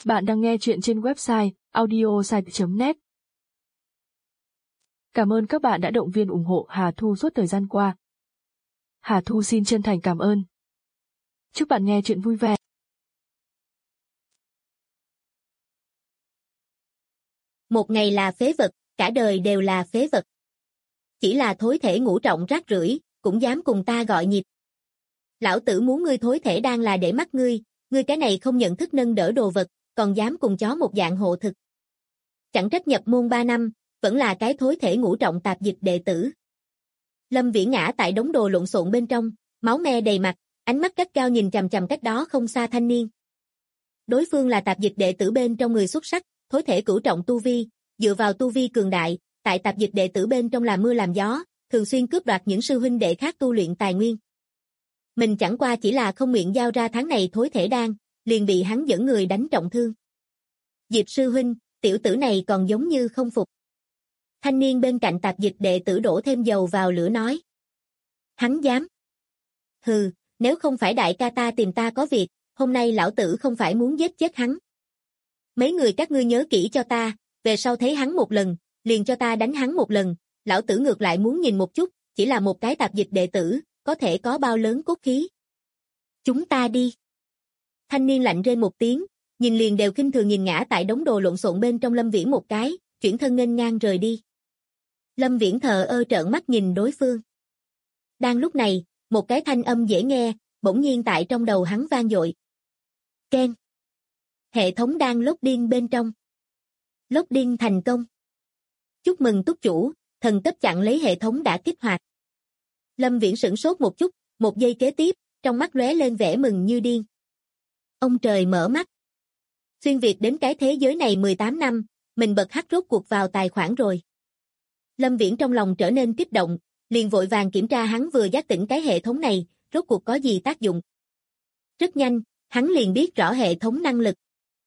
Bạn đang nghe chuyện trên website audiosite.net. Cảm ơn các bạn đã động viên ủng hộ Hà Thu suốt thời gian qua. Hà Thu xin chân thành cảm ơn. Chúc bạn nghe chuyện vui vẻ. Một ngày là phế vật, cả đời đều là phế vật. Chỉ là thối thể ngũ trọng rác rưởi, cũng dám cùng ta gọi nhịp. Lão tử muốn ngươi thối thể đang là để mắt ngươi cái này không nhận thức nâng đỡ đồ vật, còn dám cùng chó một dạng hộ thực. Chẳng trách nhập môn 3 năm, vẫn là cái thối thể ngũ trọng tạp dịch đệ tử. Lâm Viễn ngã tại đống đồ lộn xộn bên trong, máu me đầy mặt, ánh mắt gắt gao nhìn chằm chằm cách đó không xa thanh niên. Đối phương là tạp dịch đệ tử bên trong người xuất sắc, thối thể cửu trọng tu vi, dựa vào tu vi cường đại, tại tạp dịch đệ tử bên trong làm mưa làm gió, thường xuyên cướp đoạt những sư huynh đệ khác tu luyện tài nguyên. Mình chẳng qua chỉ là không nguyện giao ra tháng này thối thể đan, liền bị hắn dẫn người đánh trọng thương. Diệp sư huynh, tiểu tử này còn giống như không phục. Thanh niên bên cạnh tạp dịch đệ tử đổ thêm dầu vào lửa nói. Hắn dám. Hừ, nếu không phải đại ca ta tìm ta có việc, hôm nay lão tử không phải muốn giết chết hắn. Mấy người các ngươi nhớ kỹ cho ta, về sau thấy hắn một lần, liền cho ta đánh hắn một lần, lão tử ngược lại muốn nhìn một chút, chỉ là một cái tạp dịch đệ tử, có thể có bao lớn cốt khí. Chúng ta đi. Thanh niên lạnh rên một tiếng, nhìn liền đều khinh thường nhìn ngã tại đống đồ lộn xộn bên trong Lâm Viễn một cái, chuyển thân nghênh ngang rời đi. Lâm Viễn thờ ơ trợn mắt nhìn đối phương. Đang lúc này, một cái thanh âm dễ nghe, bỗng nhiên tại trong đầu hắn vang dội. Keng. Hệ thống đang loading bên trong. Loading thành công. Chúc mừng túc chủ, thần cấp chặn lấy hệ thống đã kích hoạt. Lâm Viễn sửng sốt một chút, một giây kế tiếp, trong mắt lóe lên vẻ mừng như điên. Ông trời mở mắt. Xuyên Việt đến cái thế giới này 18 năm, mình bật hack rốt cuộc vào tài khoản rồi. Lâm Viễn trong lòng trở nên kích động, liền vội vàng kiểm tra hắn vừa giác tỉnh cái hệ thống này, rốt cuộc có gì tác dụng. Rất nhanh, hắn liền biết rõ hệ thống năng lực.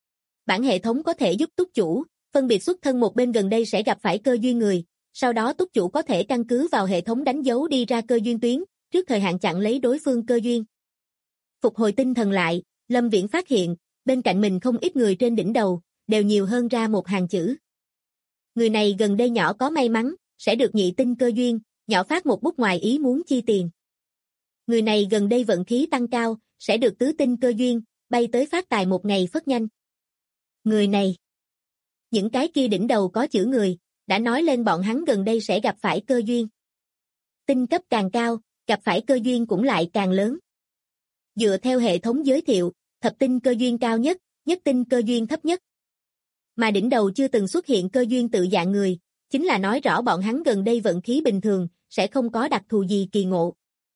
Bản hệ thống có thể giúp túc chủ phân biệt xuất thân một bên gần đây sẽ gặp phải cơ duyên người, sau đó túc chủ có thể căn cứ vào hệ thống đánh dấu đi ra cơ duyên tuyến, trước thời hạn chặn lấy đối phương cơ duyên. Phục hồi tinh thần lại, Lâm Viễn phát hiện, bên cạnh mình không ít người trên đỉnh đầu, đều nhiều hơn ra một hàng chữ. Người này gần đây nhỏ có may mắn, sẽ được nhị tinh cơ duyên, nhỏ phát một bút ngoài ý muốn chi tiền. Người này gần đây vận khí tăng cao, sẽ được tứ tinh cơ duyên, bay tới phát tài một ngày phất nhanh. Người này. Những cái kia đỉnh đầu có chữ người, đã nói lên bọn hắn gần đây sẽ gặp phải cơ duyên. Tinh cấp càng cao, gặp phải cơ duyên cũng lại càng lớn. Dựa theo hệ thống giới thiệu, thập tinh cơ duyên cao nhất, nhất tinh cơ duyên thấp nhất. Mà đỉnh đầu chưa từng xuất hiện cơ duyên tự dạng người, chính là nói rõ bọn hắn gần đây vận khí bình thường, sẽ không có đặc thù gì kỳ ngộ.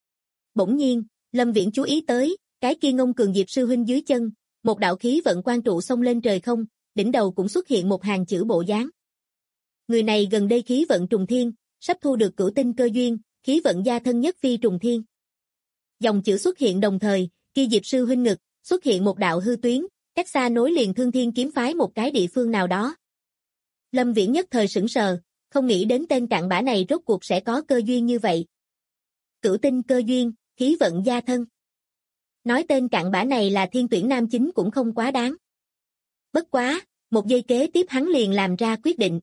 Bỗng nhiên, Lâm Viễn chú ý tới, cái kia ngông cường Diệp sư huynh dưới chân, một đạo khí vận quang trụ xông lên trời không, đỉnh đầu cũng xuất hiện một hàng chữ bộ dáng. Người này gần đây khí vận trùng thiên, sắp thu được cửu tinh cơ duyên, khí vận gia thân nhất phi trùng thiên. Dòng chữ xuất hiện đồng thời, kia Diệp sư huynh ngực, xuất hiện một đạo hư tuyến, cách xa nối liền Thương Thiên kiếm phái một cái địa phương nào đó. Lâm Viễn nhất thời sững sờ, không nghĩ đến tên cặn bã này rốt cuộc sẽ có cơ duyên như vậy. Cửu tinh cơ duyên, khí vận gia thân. Nói tên cặn bã này là thiên tuyển nam chính cũng không quá đáng. Bất quá, một giây kế tiếp hắn liền làm ra quyết định.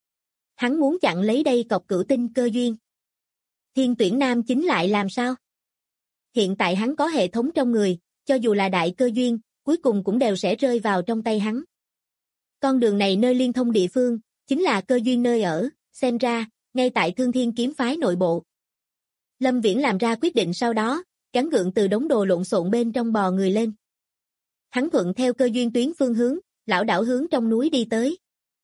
Hắn muốn chặn lấy đây cọc cửu tinh cơ duyên. Thiên tuyển nam chính lại làm sao? Hiện tại hắn có hệ thống trong người, cho dù là đại cơ duyên, cuối cùng cũng đều sẽ rơi vào trong tay hắn. Con đường này nơi liên thông địa phương, chính là cơ duyên nơi ở, xem ra, ngay tại Thương Thiên kiếm phái nội bộ. Lâm Viễn làm ra quyết định sau đó, gắng gượng từ đống đồ lộn xộn bên trong bò người lên. Hắn thuận theo cơ duyên tuyến phương hướng, lảo đảo hướng trong núi đi tới.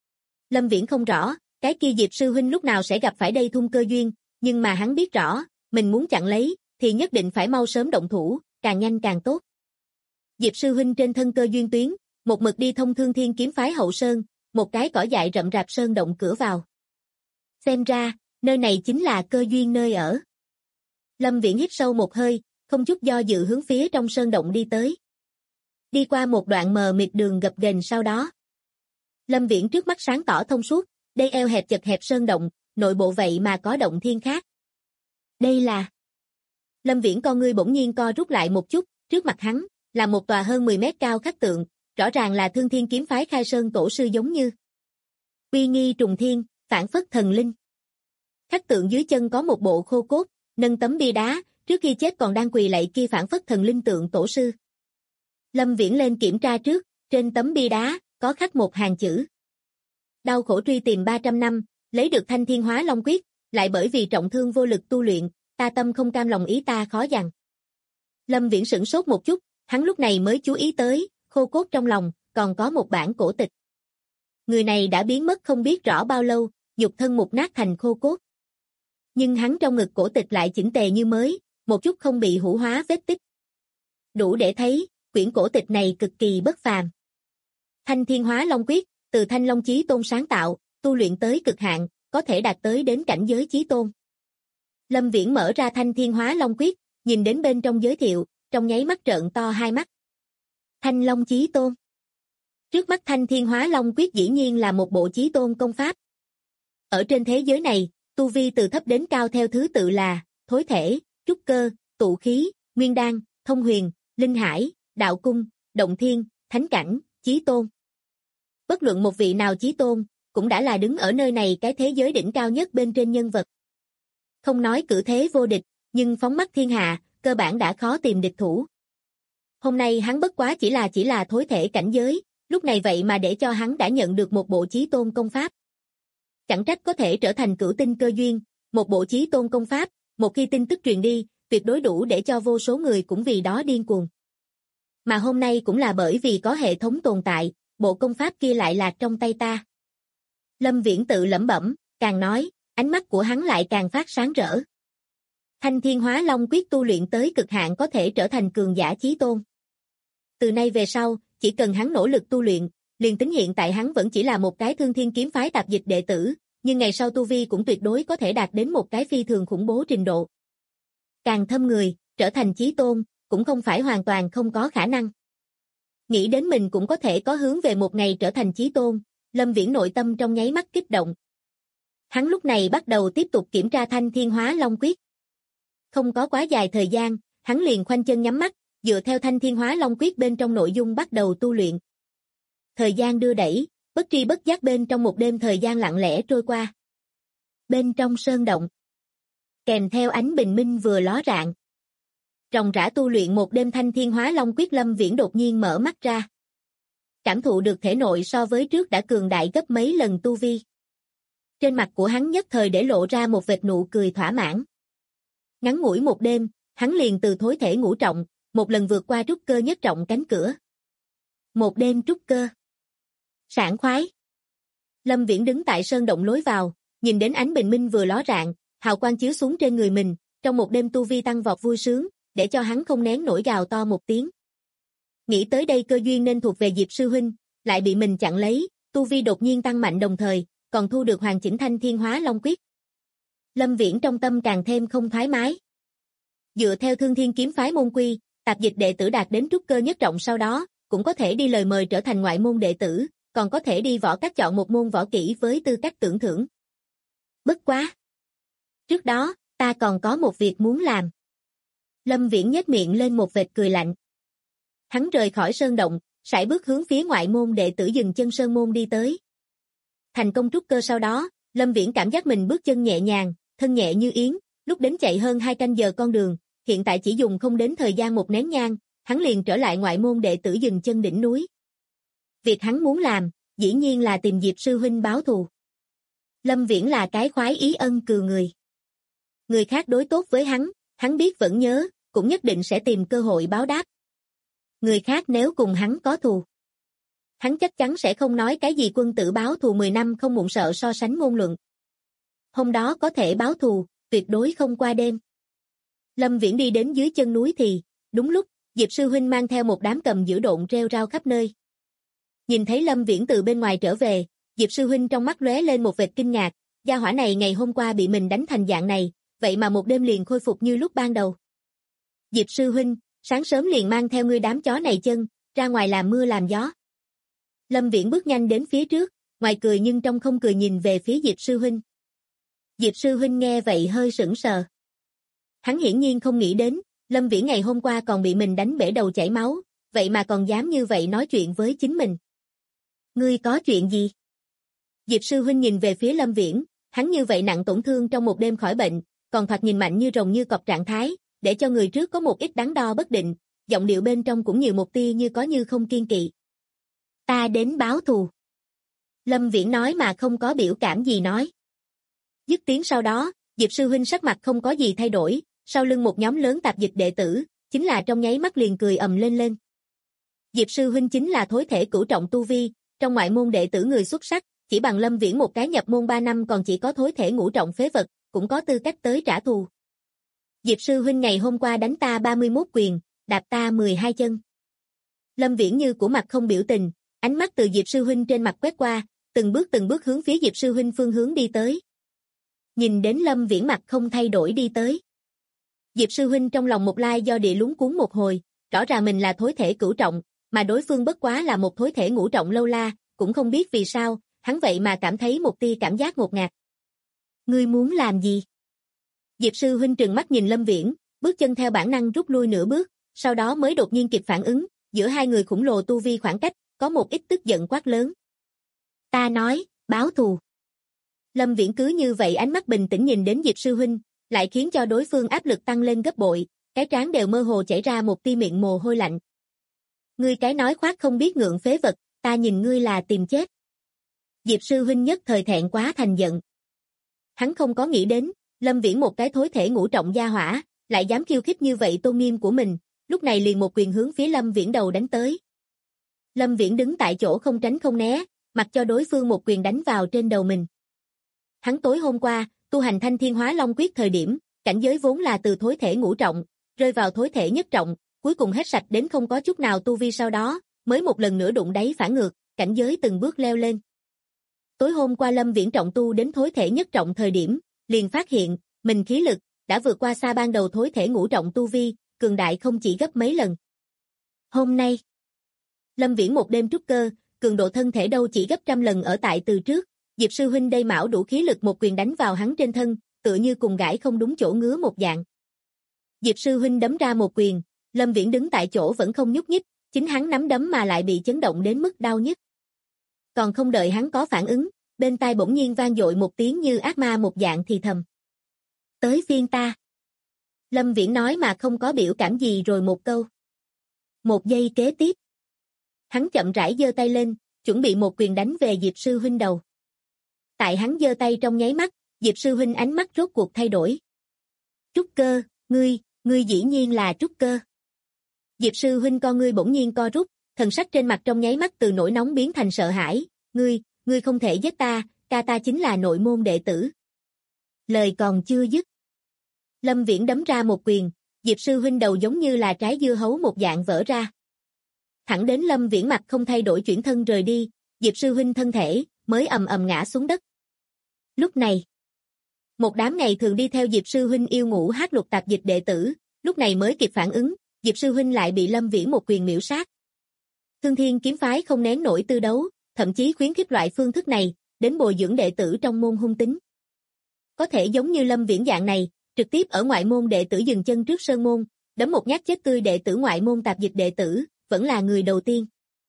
Lâm Viễn không rõ, cái kia Diệp sư huynh lúc nào sẽ gặp phải đây thung cơ duyên, nhưng mà hắn biết rõ, mình muốn chặn lấy, thì nhất định phải mau sớm động thủ, càng nhanh càng tốt. Diệp sư huynh trên thân cơ duyên tuyến, một mực đi thông Thương Thiên kiếm phái hậu sơn, một cái cỏ dại rậm rạp sơn động cửa vào. Xem ra, nơi này chính là cơ duyên nơi ở. Lâm Viễn hít sâu một hơi, không chút do dự hướng phía trong sơn động đi tới. Đi qua một đoạn mờ mịt đường gập ghềnh sau đó. Lâm Viễn trước mắt sáng tỏ thông suốt, đây eo hẹp chật hẹp sơn động, nội bộ vậy mà có động thiên khác. Đây là... Lâm Viễn con ngươi bỗng nhiên co rút lại một chút, trước mặt hắn, là một tòa hơn 10 mét cao khắc tượng, rõ ràng là Thương Thiên kiếm phái Khai Sơn tổ sư giống như. Uy nghi trùng thiên, phản phất thần linh. Khắc tượng dưới chân có một bộ khô cốt, nâng tấm bia đá, trước khi chết còn đang quỳ lạy kia phản phất thần linh tượng tổ sư. Lâm Viễn lên kiểm tra trước, trên tấm bia đá, có khắc một hàng chữ. Đau khổ truy tìm 300 năm, lấy được Thanh Thiên Hóa Long Quyết, lại bởi vì trọng thương vô lực tu luyện, ta tâm không cam lòng ý ta khó dằn. Lâm Viễn sửng sốt một chút, hắn lúc này mới chú ý tới, khô cốt trong lòng, còn có một bản cổ tịch. Người này đã biến mất không biết rõ bao lâu, nhục thân mục nát thành khô cốt. Nhưng hắn trong ngực cổ tịch lại chỉnh tề như mới, một chút không bị hủ hóa vết tích. Đủ để thấy, quyển cổ tịch này cực kỳ bất phàm. Thanh Thiên Hóa Long Quyết, từ Thanh Long Chí Tôn sáng tạo, tu luyện tới cực hạn, có thể đạt tới đến cảnh giới Chí Tôn. Lâm Viễn mở ra Thanh Thiên Hóa Long Quyết, nhìn đến bên trong giới thiệu, trong nháy mắt trợn to hai mắt. Thanh Long Chí Tôn. Trước mắt Thanh Thiên Hóa Long Quyết dĩ nhiên là một bộ Chí Tôn công pháp. Ở trên thế giới này, tu vi từ thấp đến cao theo thứ tự là thối thể, trúc cơ, tụ khí, nguyên đan, thông huyền, linh hải, đạo cung, động thiên, thánh cảnh, Chí Tôn. Bất luận một vị nào Chí Tôn, cũng đã là đứng ở nơi này cái thế giới đỉnh cao nhất bên trên nhân vật. Không nói cử thế vô địch, nhưng phóng mắt thiên hạ, cơ bản đã khó tìm địch thủ. Hôm nay hắn bất quá chỉ là thối thể cảnh giới, lúc này vậy mà để cho hắn đã nhận được một bộ Chí Tôn công pháp. Chẳng trách có thể trở thành cửu tinh cơ duyên, một bộ Chí Tôn công pháp, một khi tin tức truyền đi, tuyệt đối đủ để cho vô số người cũng vì đó điên cuồng. Mà hôm nay cũng là bởi vì có hệ thống tồn tại, bộ công pháp kia lại lạc trong tay ta. Lâm Viễn tự lẩm bẩm, càng nói, ánh mắt của hắn lại càng phát sáng rỡ. Thanh Thiên Hóa Long Quyết tu luyện tới cực hạn có thể trở thành cường giả Chí Tôn. Từ nay về sau, chỉ cần hắn nỗ lực tu luyện, liền tính hiện tại hắn vẫn chỉ là một cái Thương Thiên kiếm phái tạp dịch đệ tử, nhưng ngày sau tu vi cũng tuyệt đối có thể đạt đến một cái phi thường khủng bố trình độ. Càng thâm người, trở thành Chí Tôn, cũng không phải hoàn toàn không có khả năng. Nghĩ đến mình cũng có thể có hướng về một ngày trở thành Chí Tôn, Lâm Viễn nội tâm trong nháy mắt kích động. Hắn lúc này bắt đầu tiếp tục kiểm tra Thanh Thiên Hóa Long Quyết. Không có quá dài thời gian, hắn liền khoanh chân nhắm mắt, dựa theo Thanh Thiên Hóa Long Quyết bên trong nội dung bắt đầu tu luyện. Thời gian đưa đẩy, bất tri bất giác bên trong một đêm thời gian lặng lẽ trôi qua. Bên trong sơn động, kèm theo ánh bình minh vừa ló rạng. Ròng rã tu luyện một đêm Thanh Thiên Hóa Long Quyết, Lâm Viễn đột nhiên mở mắt ra. Cảm thụ được thể nội so với trước đã cường đại gấp mấy lần tu vi. Trên mặt của hắn nhất thời để lộ ra một vệt nụ cười thỏa mãn. Ngắn ngủi một đêm, hắn liền từ thối thể ngũ trọng, một lần vượt qua trúc cơ nhất trọng cánh cửa. Một đêm trúc cơ. Sảng khoái. Lâm Viễn đứng tại sơn động lối vào, nhìn đến ánh bình minh vừa ló rạng, hào quang chiếu xuống trên người mình, trong một đêm tu vi tăng vọt vui sướng, để cho hắn không nén nổi gào to một tiếng. Nghĩ tới đây cơ duyên nên thuộc về Diệp sư huynh, lại bị mình chặn lấy, tu vi đột nhiên tăng mạnh đồng thời, còn thu được hoàn chỉnh Thanh Thiên Hóa Long Quyết. Lâm Viễn trong tâm càng thêm không thoải mái. Dựa theo Thương Thiên kiếm phái môn quy, tạp dịch đệ tử đạt đến trúc cơ nhất trọng sau đó, cũng có thể đi lời mời trở thành ngoại môn đệ tử, còn có thể đi võ các chọn một môn võ kỹ với tư cách tưởng thưởng. Bất quá. Trước đó, ta còn có một việc muốn làm. Lâm Viễn nhếch miệng lên một vệt cười lạnh. Hắn rời khỏi sơn động, sải bước hướng phía ngoại môn đệ tử dừng chân sơn môn đi tới. Thành công trúc cơ sau đó, Lâm Viễn cảm giác mình bước chân nhẹ nhàng, thân nhẹ như yến, lúc đến chạy hơn 2 canh giờ con đường, hiện tại chỉ dùng không đến thời gian một nén nhang, hắn liền trở lại ngoại môn đệ tử dừng chân đỉnh núi. Việc hắn muốn làm, dĩ nhiên là tìm Diệp sư huynh báo thù. Lâm Viễn là cái khoái ý ân cừu người. Người khác đối tốt với hắn biết vẫn nhớ, cũng nhất định sẽ tìm cơ hội báo đáp. Người khác nếu cùng hắn có thù, hắn chắc chắn sẽ không nói cái gì quân tử báo thù 10 năm không muộn, sợ so sánh ngôn luận. Hôm đó có thể báo thù, tuyệt đối không qua đêm. Lâm Viễn đi đến dưới chân núi thì, đúng lúc, Diệp sư huynh mang theo một đám cầm giữ độn rêu rao khắp nơi. Nhìn thấy Lâm Viễn từ bên ngoài trở về, Diệp sư huynh trong mắt lóe lên một vệt kinh ngạc, gia hỏa này ngày hôm qua bị mình đánh thành dạng này, vậy mà một đêm liền khôi phục như lúc ban đầu. Diệp sư huynh, sáng sớm liền mang theo ngươi đám chó này chân, ra ngoài làm mưa làm gió. Lâm Viễn bước nhanh đến phía trước, ngoài cười nhưng trong không cười nhìn về phía Diệp sư huynh. Diệp sư huynh nghe vậy hơi sững sờ. Hắn hiển nhiên không nghĩ đến, Lâm Viễn ngày hôm qua còn bị mình đánh bể đầu chảy máu, vậy mà còn dám như vậy nói chuyện với chính mình. Ngươi có chuyện gì? Diệp sư huynh nhìn về phía Lâm Viễn, hắn như vậy nặng tổn thương trong một đêm khỏi bệnh, còn thoạt nhìn mạnh như rồng như cọp trạng thái, để cho người trước có một ít đắn đo bất định, giọng điệu bên trong cũng nhiều một tia như có như không kiên kỵ. Ta đến báo thù. Lâm Viễn nói mà không có biểu cảm gì nói. Dứt tiếng sau đó, Diệp sư huynh sắc mặt không có gì thay đổi, sau lưng một nhóm lớn tạp dịch đệ tử, chính là trong nháy mắt liền cười ầm lên. Diệp sư huynh chính là thối thể cửu trọng tu vi, trong ngoại môn đệ tử người xuất sắc, chỉ bằng Lâm Viễn một cái nhập môn 3 năm còn chỉ có thối thể ngũ trọng phế vật, cũng có tư cách tới trả thù. Diệp sư huynh ngày hôm qua đánh ta 31 quyền, đạp ta 12 chân. Lâm Viễn như của mặt không biểu tình, ánh mắt từ Diệp sư huynh trên mặt quét qua, từng bước hướng phía Diệp sư huynh phương hướng đi tới. Nhìn đến Lâm Viễn mặt không thay đổi đi tới. Diệp sư huynh trong lòng một lai do địa luống cuống một hồi, rõ ràng mình là thối thể cửu trọng, mà đối phương bất quá là một thối thể ngũ trọng lâu la, cũng không biết vì sao, hắn vậy mà cảm thấy một tia cảm giác ngột ngạt. Ngươi muốn làm gì? Diệp sư huynh trừng mắt nhìn Lâm Viễn, bước chân theo bản năng rút lui nửa bước, sau đó mới đột nhiên kịp phản ứng, giữa hai người khủng lồ tu vi khoảng cách, có một ít tức giận quát lớn. Ta nói, báo thù. Lâm Viễn cứ như vậy ánh mắt bình tĩnh nhìn đến Diệp sư huynh, lại khiến cho đối phương áp lực tăng lên gấp bội, cái trán đều mơ hồ chảy ra một tia miệng mồ hôi lạnh. Ngươi cái nói khoác không biết ngượng phế vật, ta nhìn ngươi là tìm chết. Diệp sư huynh nhất thời thẹn quá thành giận. Hắn không có nghĩ đến, Lâm Viễn một cái thối thể ngũ trọng gia hỏa, lại dám khiêu khích như vậy tôn nghiêm của mình, lúc này liền một quyền hướng phía Lâm Viễn đầu đánh tới. Lâm Viễn đứng tại chỗ không tránh không né, mặc cho đối phương một quyền đánh vào trên đầu mình. Hắn tối hôm qua, tu hành Thanh Thiên Hóa Long Quyết thời điểm, cảnh giới vốn là từ thối thể ngũ trọng, rơi vào thối thể nhất trọng, cuối cùng hết sạch đến không có chút nào tu vi sau đó, mới một lần nữa đụng đáy phản ngược, cảnh giới từng bước leo lên. Tối hôm qua Lâm Viễn trọng tu đến thối thể nhất trọng thời điểm, liền phát hiện, mình khí lực, đã vượt qua xa ban đầu thối thể ngũ trọng tu vi, cường đại không chỉ gấp mấy lần. Hôm nay, Lâm Viễn một đêm trúc cơ, cường độ thân thể đâu chỉ gấp trăm lần ở tại từ trước, Diệp sư huynh đây mão đủ khí lực một quyền đánh vào hắn trên thân, tựa như cùng gãi không đúng chỗ ngứa một dạng. Diệp sư huynh đấm ra một quyền, Lâm Viễn đứng tại chỗ vẫn không nhúc nhích, chính hắn nắm đấm mà lại bị chấn động đến mức đau nhức. Còn không đợi hắn có phản ứng, bên tai bỗng nhiên vang dội một tiếng như ác ma một dạng thì thầm. Tới phiên ta. Lâm Viễn nói mà không có biểu cảm gì rồi một câu. Một giây kế tiếp. Hắn chậm rãi giơ tay lên, chuẩn bị một quyền đánh về Diệp sư huynh đầu. Tại hắn giơ tay trong nháy mắt, Diệp sư huynh ánh mắt rốt cuộc thay đổi. Trúc cơ, ngươi dĩ nhiên là trúc cơ. Diệp sư huynh con ngươi bỗng nhiên co rút, thần sắc trên mặt trong nháy mắt từ nổi nóng biến thành sợ hãi. Ngươi không thể giết ta, ca ta chính là nội môn đệ tử. Lời còn chưa dứt. Lâm Viễn đấm ra một quyền, Diệp sư huynh đầu giống như là trái dưa hấu một dạng vỡ ra. Thẳng đến Lâm Viễn mặt không thay đổi chuyển thân rời đi, Diệp sư huynh thân thể mới ầm ầm ngã xuống đất. Lúc này, một đám ngày thường đi theo Diệp sư huynh yêu ngủ hát lục tạp dịch đệ tử, lúc này mới kịp phản ứng, Diệp sư huynh lại bị Lâm Viễn một quyền miểu sát. Thương Thiên kiếm phái không nén nổi tư đấu, thậm chí khuyến khích loại phương thức này, đến bồi dưỡng đệ tử trong môn hung tính. Có thể giống như Lâm Viễn dạng này, trực tiếp ở ngoại môn đệ tử dừng chân trước sơn môn, đấm một nhát chết tươi đệ tử ngoại môn tạp dịch đệ tử, vẫn là người đầu tiên.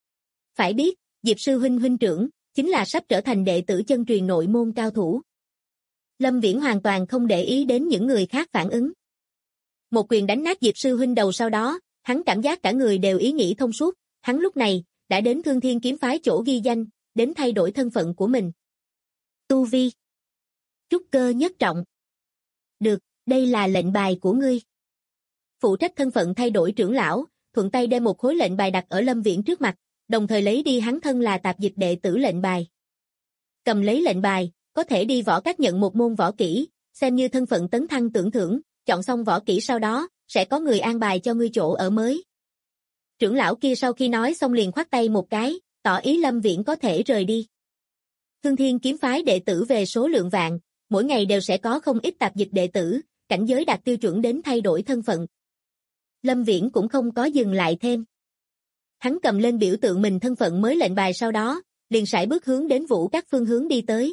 Phải biết, Diệp sư huynh huynh trưởng, chính là sắp trở thành đệ tử chân truyền nội môn cao thủ. Lâm Viễn hoàn toàn không để ý đến những người khác phản ứng. Một quyền đánh nát Diệp sư huynh đầu sau đó, hắn cảm giác cả người đều ý nghĩ thông suốt, hắn lúc này, đã đến Thương Thiên kiếm phái chỗ ghi danh, đến thay đổi thân phận của mình. Tu vi. Trúc cơ nhất trọng. Được, đây là lệnh bài của ngươi. Phụ trách thân phận thay đổi trưởng lão, thuận tay đem một khối lệnh bài đặt ở Lâm Viễn trước mặt, đồng thời lấy đi hắn thân là tạp dịch đệ tử lệnh bài. Cầm lấy lệnh bài, có thể đi võ các nhận một môn võ kỹ, xem như thân phận tấn thăng tưởng thưởng, chọn xong võ kỹ sau đó, sẽ có người an bài cho ngươi chỗ ở mới. Trưởng lão kia sau khi nói xong liền khoát tay một cái, tỏ ý Lâm Viễn có thể rời đi. Thương Thiên kiếm phái đệ tử về số lượng vạn, mỗi ngày đều sẽ có không ít tạp dịch đệ tử, cảnh giới đạt tiêu chuẩn đến thay đổi thân phận. Lâm Viễn cũng không có dừng lại thêm. Hắn cầm lên biểu tượng mình thân phận mới lệnh bài sau đó, liền sải bước hướng đến Vũ các phương hướng đi tới.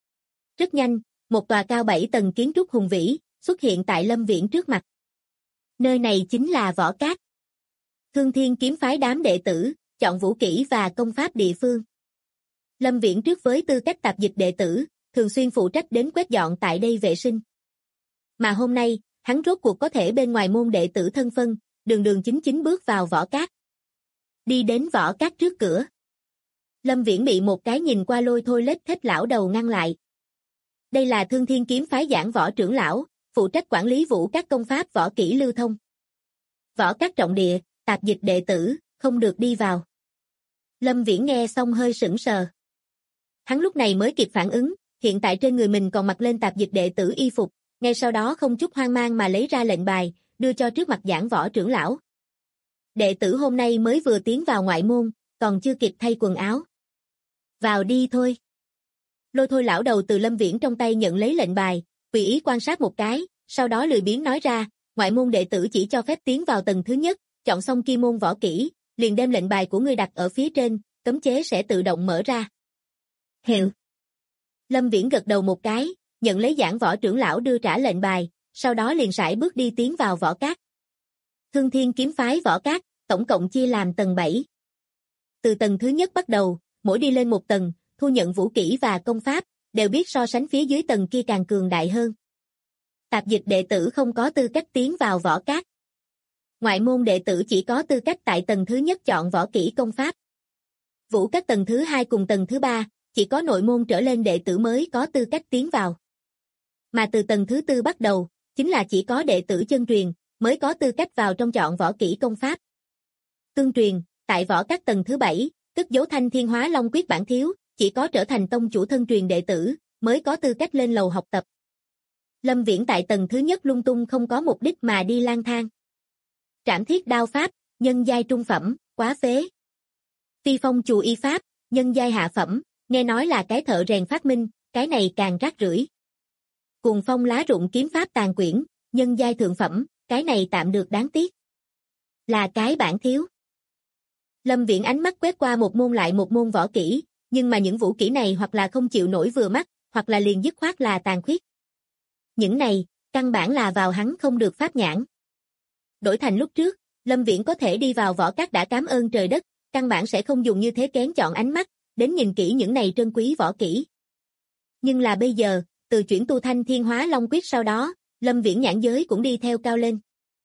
Rất nhanh, một tòa cao 7 tầng kiến trúc hùng vĩ, xuất hiện tại Lâm Viễn trước mặt. Nơi này chính là Võ Các. Thương Thiên kiếm phái đám đệ tử, chọn vũ kỹ và công pháp địa phương. Lâm Viễn trước với tư cách tạp dịch đệ tử, thường xuyên phụ trách đến quét dọn tại đây vệ sinh. Mà hôm nay, hắn rốt cuộc có thể bên ngoài môn đệ tử thân phân, đường đường chính chính bước vào võ cát. Đi đến võ cát trước cửa. Lâm Viễn bị một cái nhìn qua lôi thôi lết thết lão đầu ngăn lại. Đây là Thương Thiên kiếm phái giảng võ trưởng lão, phụ trách quản lý vũ các công pháp võ kỹ lưu thông. Võ các trọng địa, tạp dịch đệ tử, không được đi vào. Lâm Viễn nghe xong hơi sững sờ. Hắn lúc này mới kịp phản ứng, hiện tại trên người mình còn mặc lên tạp dịch đệ tử y phục, ngay sau đó không chút hoang mang mà lấy ra lệnh bài, đưa cho trước mặt giảng võ trưởng lão. Đệ tử hôm nay mới vừa tiến vào ngoại môn, còn chưa kịp thay quần áo. Vào đi thôi. Lôi thôi lão đầu từ Lâm Viễn trong tay nhận lấy lệnh bài, tùy ý quan sát một cái, sau đó lười biếng nói ra, ngoại môn đệ tử chỉ cho phép tiến vào tầng thứ nhất, chọn xong kia môn võ kỹ, liền đem lệnh bài của ngươi đặt ở phía trên, cấm chế sẽ tự động mở ra. Hiệu. Lâm Viễn gật đầu một cái, nhận lấy giảng võ trưởng lão đưa trả lệnh bài, sau đó liền sải bước đi tiến vào võ cát. Thương Thiên kiếm phái võ cát, tổng cộng chia làm tầng 7. Từ tầng thứ nhất bắt đầu, mỗi đi lên một tầng, thu nhận vũ kỹ và công pháp, đều biết so sánh phía dưới tầng kia càng cường đại hơn. Tạp dịch đệ tử không có tư cách tiến vào võ cát. Ngoại môn đệ tử chỉ có tư cách tại tầng thứ nhất chọn võ kỹ công pháp. Vũ các tầng thứ 2 cùng tầng thứ 3, chỉ có nội môn trở lên đệ tử mới có tư cách tiến vào. Mà từ tầng thứ 4 bắt đầu, chính là chỉ có đệ tử chân truyền, mới có tư cách vào trong chọn võ kỹ công pháp. Tương truyền, tại võ các tầng thứ 7, cất dấu Thanh Thiên Hóa Long Quyết bản thiếu, chỉ có trở thành tông chủ thân truyền đệ tử, mới có tư cách lên lầu học tập. Lâm Viễn tại tầng thứ nhất lung tung không có mục đích mà đi lang thang. Trảm thiết đao pháp, nhân giai trung phẩm, quá phế. Phi phong chù y pháp, nhân giai hạ phẩm, nghe nói là cái thợ rèn phát minh, cái này càng rác rưởi. Cuồng phong lá rụng kiếm pháp tàn quyển, nhân giai thượng phẩm, cái này tạm được đáng tiếc. Là cái bản thiếu. Lâm Viễn ánh mắt quét qua một môn lại một môn võ kỹ, nhưng mà những vũ kỹ này hoặc là không chịu nổi vừa mắt, hoặc là liền dứt khoát là tàn khuyết. Những này, căn bản là vào hắn không được pháp nhãn. Đổi thành lúc trước, Lâm Viễn có thể đi vào võ các đã cảm ơn trời đất, căn bản sẽ không dùng như thế kén chọn ánh mắt, đến nhìn kỹ những này trân quý võ kỹ. Nhưng là bây giờ, từ chuyển tu Thanh Thiên Hóa Long Quyết sau đó, Lâm Viễn nhãn giới cũng đi theo cao lên.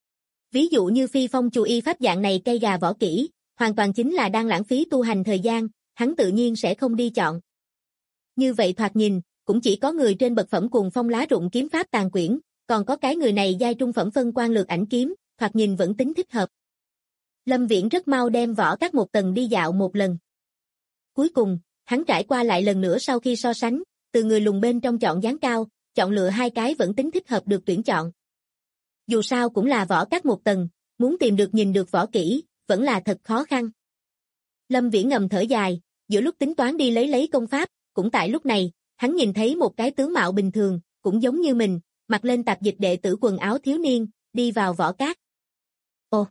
Ví dụ như phi phong chù y pháp dạng này cây gà võ kỹ, hoàn toàn chính là đang lãng phí tu hành thời gian, hắn tự nhiên sẽ không đi chọn. Như vậy thoạt nhìn, cũng chỉ có người trên bậc phẩm cuồng phong lá rụng kiếm pháp tàn quyển, còn có cái người này giai trung phẩm phân quan lược ảnh kiếm, thoạt nhìn vẫn tính thích hợp. Lâm Viễn rất mau đem võ các một tầng đi dạo một lần. Cuối cùng, hắn trải qua lại lần nữa sau khi so sánh, từ người lùn bên trong chọn dáng cao, chọn lựa 2 cái vẫn tính thích hợp được tuyển chọn. Dù sao cũng là võ các một tầng, muốn tìm được nhìn được võ kỹ, vẫn là thật khó khăn. Lâm Viễn ngầm thở dài, giữa lúc tính toán đi lấy công pháp, cũng tại lúc này, hắn nhìn thấy một cái tướng mạo bình thường, cũng giống như mình, mặc lên tạp dịch đệ tử quần áo thiếu niên, đi vào võ cát. Ồ!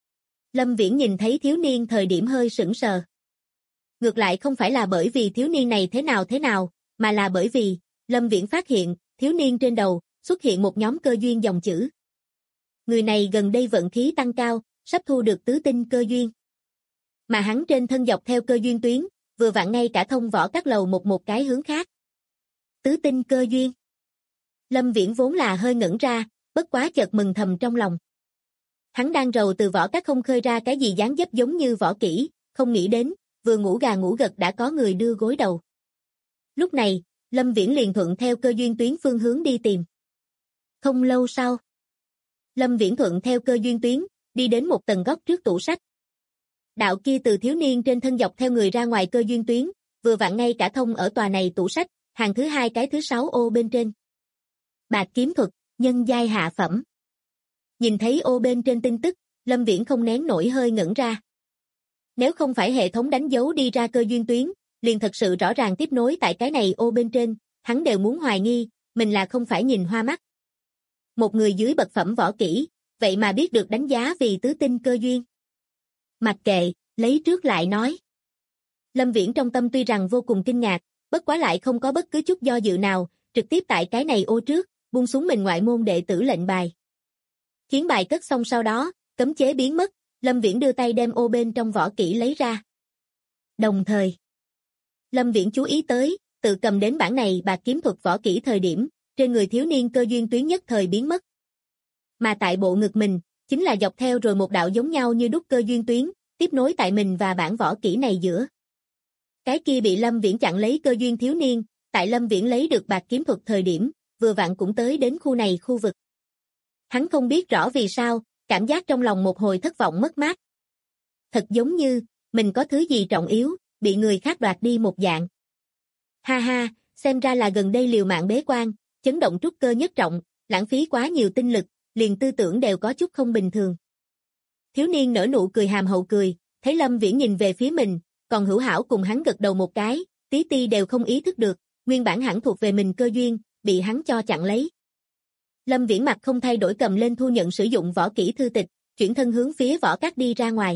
Lâm Viễn nhìn thấy thiếu niên thời điểm hơi sững sờ. Ngược lại không phải là bởi vì thiếu niên này thế nào, mà là bởi vì, Lâm Viễn phát hiện, thiếu niên trên đầu, xuất hiện một nhóm cơ duyên dòng chữ. Người này gần đây vận khí tăng cao, sắp thu được tứ tinh cơ duyên. Mà hắn trên thân dọc theo cơ duyên tuyến, vừa vặn ngay cả thông võ các lầu một cái hướng khác. Tứ tinh cơ duyên. Lâm Viễn vốn là hơi ngẩn ra, bất quá chợt mừng thầm trong lòng. Hắn đang rầu từ võ các không khơi ra cái gì dáng dấp giống như võ kỹ, không nghĩ đến, vừa ngủ gà ngủ gật đã có người đưa gối đầu. Lúc này, Lâm Viễn liền thuận theo cơ duyên tuyến phương hướng đi tìm. Không lâu sau, Lâm Viễn thuận theo cơ duyên tuyến, đi đến một tầng góc trước tủ sách. Đạo kia từ thiếu niên trên thân dọc theo người ra ngoài cơ duyên tuyến, vừa vặn ngay cả thông ở tòa này tủ sách, hàng thứ 2 cái thứ 6 ô bên trên. Bạc kiếm thuật, nhân giai hạ phẩm. Nhìn thấy ô bên trên tin tức, Lâm Viễn không nén nổi hơi ngẩn ra. Nếu không phải hệ thống đánh dấu đi ra cơ duyên tuyến, liền thật sự rõ ràng tiếp nối tại cái này ô bên trên, hắn đều muốn hoài nghi, mình là không phải nhìn hoa mắt. Một người dưới bậc phẩm võ kỹ, vậy mà biết được đánh giá vì tứ tinh cơ duyên. Mặc kệ, lấy trước lại nói. Lâm Viễn trong tâm tuy rằng vô cùng kinh ngạc, bất quá lại không có bất cứ chút do dự nào, trực tiếp tại cái này ô trước, buông xuống mình ngoại môn đệ tử lệnh bài. Khiến bài cất xong sau đó, cấm chế biến mất, Lâm Viễn đưa tay đem ô bên trong võ kỹ lấy ra. Đồng thời, Lâm Viễn chú ý tới, tự cầm đến bản này bạc kiếm thuật võ kỹ thời điểm, trên người thiếu niên cơ duyên tuyến nhất thời biến mất. Mà tại bộ ngực mình, chính là dọc theo rồi một đạo giống nhau như đúc cơ duyên tuyến, tiếp nối tại mình và bản võ kỹ này giữa. Cái kia bị Lâm Viễn chặn lấy cơ duyên thiếu niên, tại Lâm Viễn lấy được bạc kiếm thuật thời điểm, vừa vặn cũng tới đến khu này khu vực. Hắn không biết rõ vì sao, cảm giác trong lòng một hồi thất vọng mất mát. Thật giống như, mình có thứ gì trọng yếu, bị người khác đoạt đi một dạng. Ha ha, xem ra là gần đây liều mạng bế quan, chấn động trúc cơ nhất trọng, lãng phí quá nhiều tinh lực, liền tư tưởng đều có chút không bình thường. Thiếu niên nở nụ cười hàm hậu cười, thấy Lâm Viễn nhìn về phía mình, còn hữu hảo cùng hắn gật đầu một cái, tí ti đều không ý thức được, nguyên bản hẳn thuộc về mình cơ duyên, bị hắn cho chặn lấy. Lâm Viễn mặt không thay đổi cầm lên thu nhận sử dụng võ kỹ thư tịch, chuyển thân hướng phía võ các đi ra ngoài.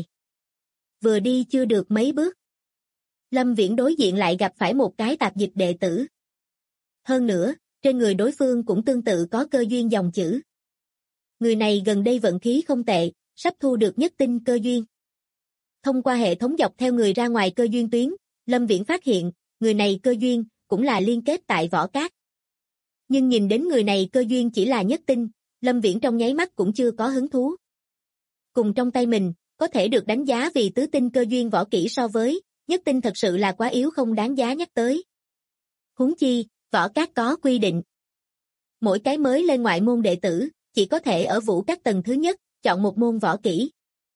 Vừa đi chưa được mấy bước, Lâm Viễn đối diện lại gặp phải một cái tạp dịch đệ tử. Hơn nữa, trên người đối phương cũng tương tự có cơ duyên dòng chữ. Người này gần đây vận khí không tệ, sắp thu được nhất tinh cơ duyên. Thông qua hệ thống dọc theo người ra ngoài cơ duyên tuyến, Lâm Viễn phát hiện, người này cơ duyên cũng là liên kết tại võ các. Nhưng nhìn đến người này cơ duyên chỉ là nhất tinh, Lâm Viễn trong nháy mắt cũng chưa có hứng thú. Cùng trong tay mình, có thể được đánh giá vì tứ tinh cơ duyên võ kỹ so với, nhất tinh thật sự là quá yếu không đáng giá nhắc tới. Huống chi, võ các có quy định. Mỗi cái mới lên ngoại môn đệ tử, chỉ có thể ở vũ các tầng thứ nhất, chọn một môn võ kỹ.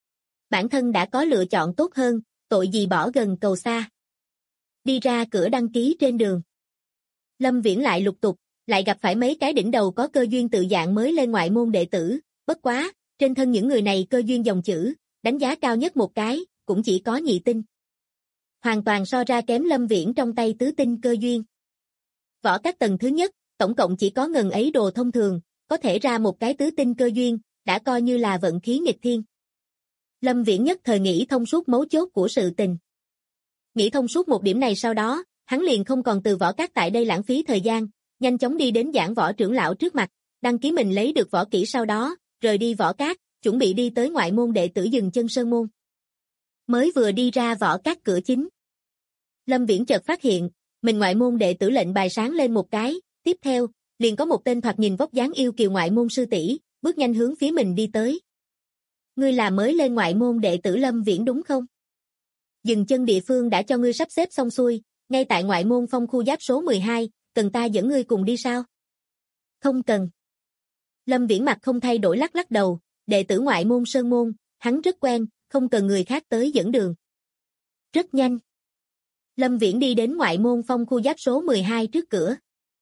Bản thân đã có lựa chọn tốt hơn, tội gì bỏ gần cầu xa. Đi ra cửa đăng ký trên đường. Lâm Viễn lại lục tục, lại gặp phải mấy cái đỉnh đầu có cơ duyên tự dạng mới lên ngoại môn đệ tử, bất quá, trên thân những người này cơ duyên dòng chữ, đánh giá cao nhất một cái, cũng chỉ có nhị tinh. Hoàn toàn so ra kém Lâm Viễn trong tay tứ tinh cơ duyên. Võ các tầng thứ nhất, tổng cộng chỉ có ngần ấy đồ thông thường, có thể ra một cái tứ tinh cơ duyên, đã coi như là vận khí nghịch thiên. Lâm Viễn nhất thời nghĩ thông suốt mấu chốt của sự tình. Nghĩ thông suốt một điểm này sau đó, hắn liền không còn từ võ các tại đây lãng phí thời gian, nhanh chóng đi đến giảng võ trưởng lão trước mặt, đăng ký mình lấy được võ kỹ sau đó, rời đi võ các, chuẩn bị đi tới ngoại môn đệ tử dừng chân sơn môn. Mới vừa đi ra võ các cửa chính, Lâm Viễn chợt phát hiện, mình ngoại môn đệ tử lệnh bài sáng lên một cái, tiếp theo, liền có một tên thoạt nhìn vóc dáng yêu kiều ngoại môn sư tỷ, bước nhanh hướng phía mình đi tới. Ngươi là mới lên ngoại môn đệ tử Lâm Viễn đúng không? Dừng chân địa phương đã cho ngươi sắp xếp xong xuôi, ngay tại ngoại môn phong khu giáp số 12, cần ta dẫn ngươi cùng đi sao? Không cần. Lâm Viễn mặt không thay đổi lắc lắc đầu, đệ tử ngoại môn sơn môn, hắn rất quen, không cần người khác tới dẫn đường. Rất nhanh. Lâm Viễn đi đến ngoại môn phong khu giáp số 12 trước cửa.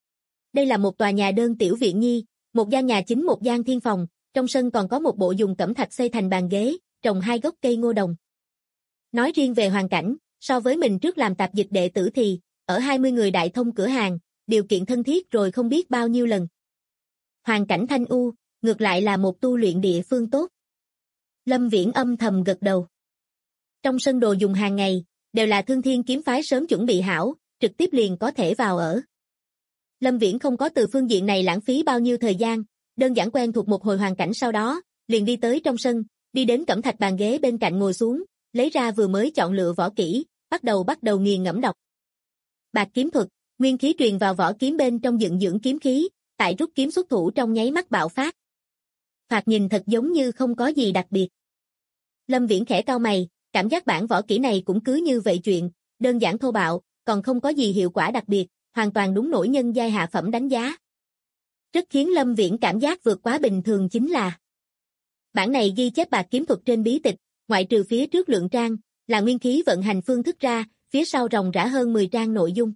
Đây là một tòa nhà đơn tiểu viện nhi, một gian nhà chính một gian thiên phòng, trong sân còn có một bộ dùng cẩm thạch xây thành bàn ghế, trồng 2 gốc cây ngô đồng. Nói riêng về hoàn cảnh, so với mình trước làm tạp dịch đệ tử thì, ở 20 người đại thông cửa hàng, điều kiện thân thiết rồi không biết bao nhiêu lần. Hoàn cảnh thanh u, ngược lại là một tu luyện địa phương tốt. Lâm Viễn âm thầm gật đầu. Trong sân đồ dùng hàng ngày, đều là Thương Thiên kiếm phái sớm chuẩn bị hảo, trực tiếp liền có thể vào ở. Lâm Viễn không có từ phương diện này lãng phí bao nhiêu thời gian, đơn giản quen thuộc một hồi hoàn cảnh sau đó, liền đi tới trong sân, đi đến cẩm thạch bàn ghế bên cạnh ngồi xuống, lấy ra vừa mới chọn lựa võ kỹ, bắt đầu nghiền ngẫm đọc. Bạc kiếm thuật, nguyên khí truyền vào vỏ kiếm bên trong dựng dưỡng kiếm khí, tại rút kiếm xuất thủ trong nháy mắt bạo phát. Thoạt nhìn thật giống như không có gì đặc biệt. Lâm Viễn khẽ cau mày, cảm giác bản võ kỹ này cũng cứ như vậy chuyện, đơn giản thô bạo, còn không có gì hiệu quả đặc biệt, hoàn toàn đúng nổi nhân giai hạ phẩm đánh giá. Rất khiến Lâm Viễn cảm giác vượt quá bình thường chính là bản này ghi chép bạc kiếm thuật trên bí tịch, ngoại trừ phía trước lượng trang, là nguyên khí vận hành phương thức ra, phía sau ròng rã hơn 10 trang nội dung.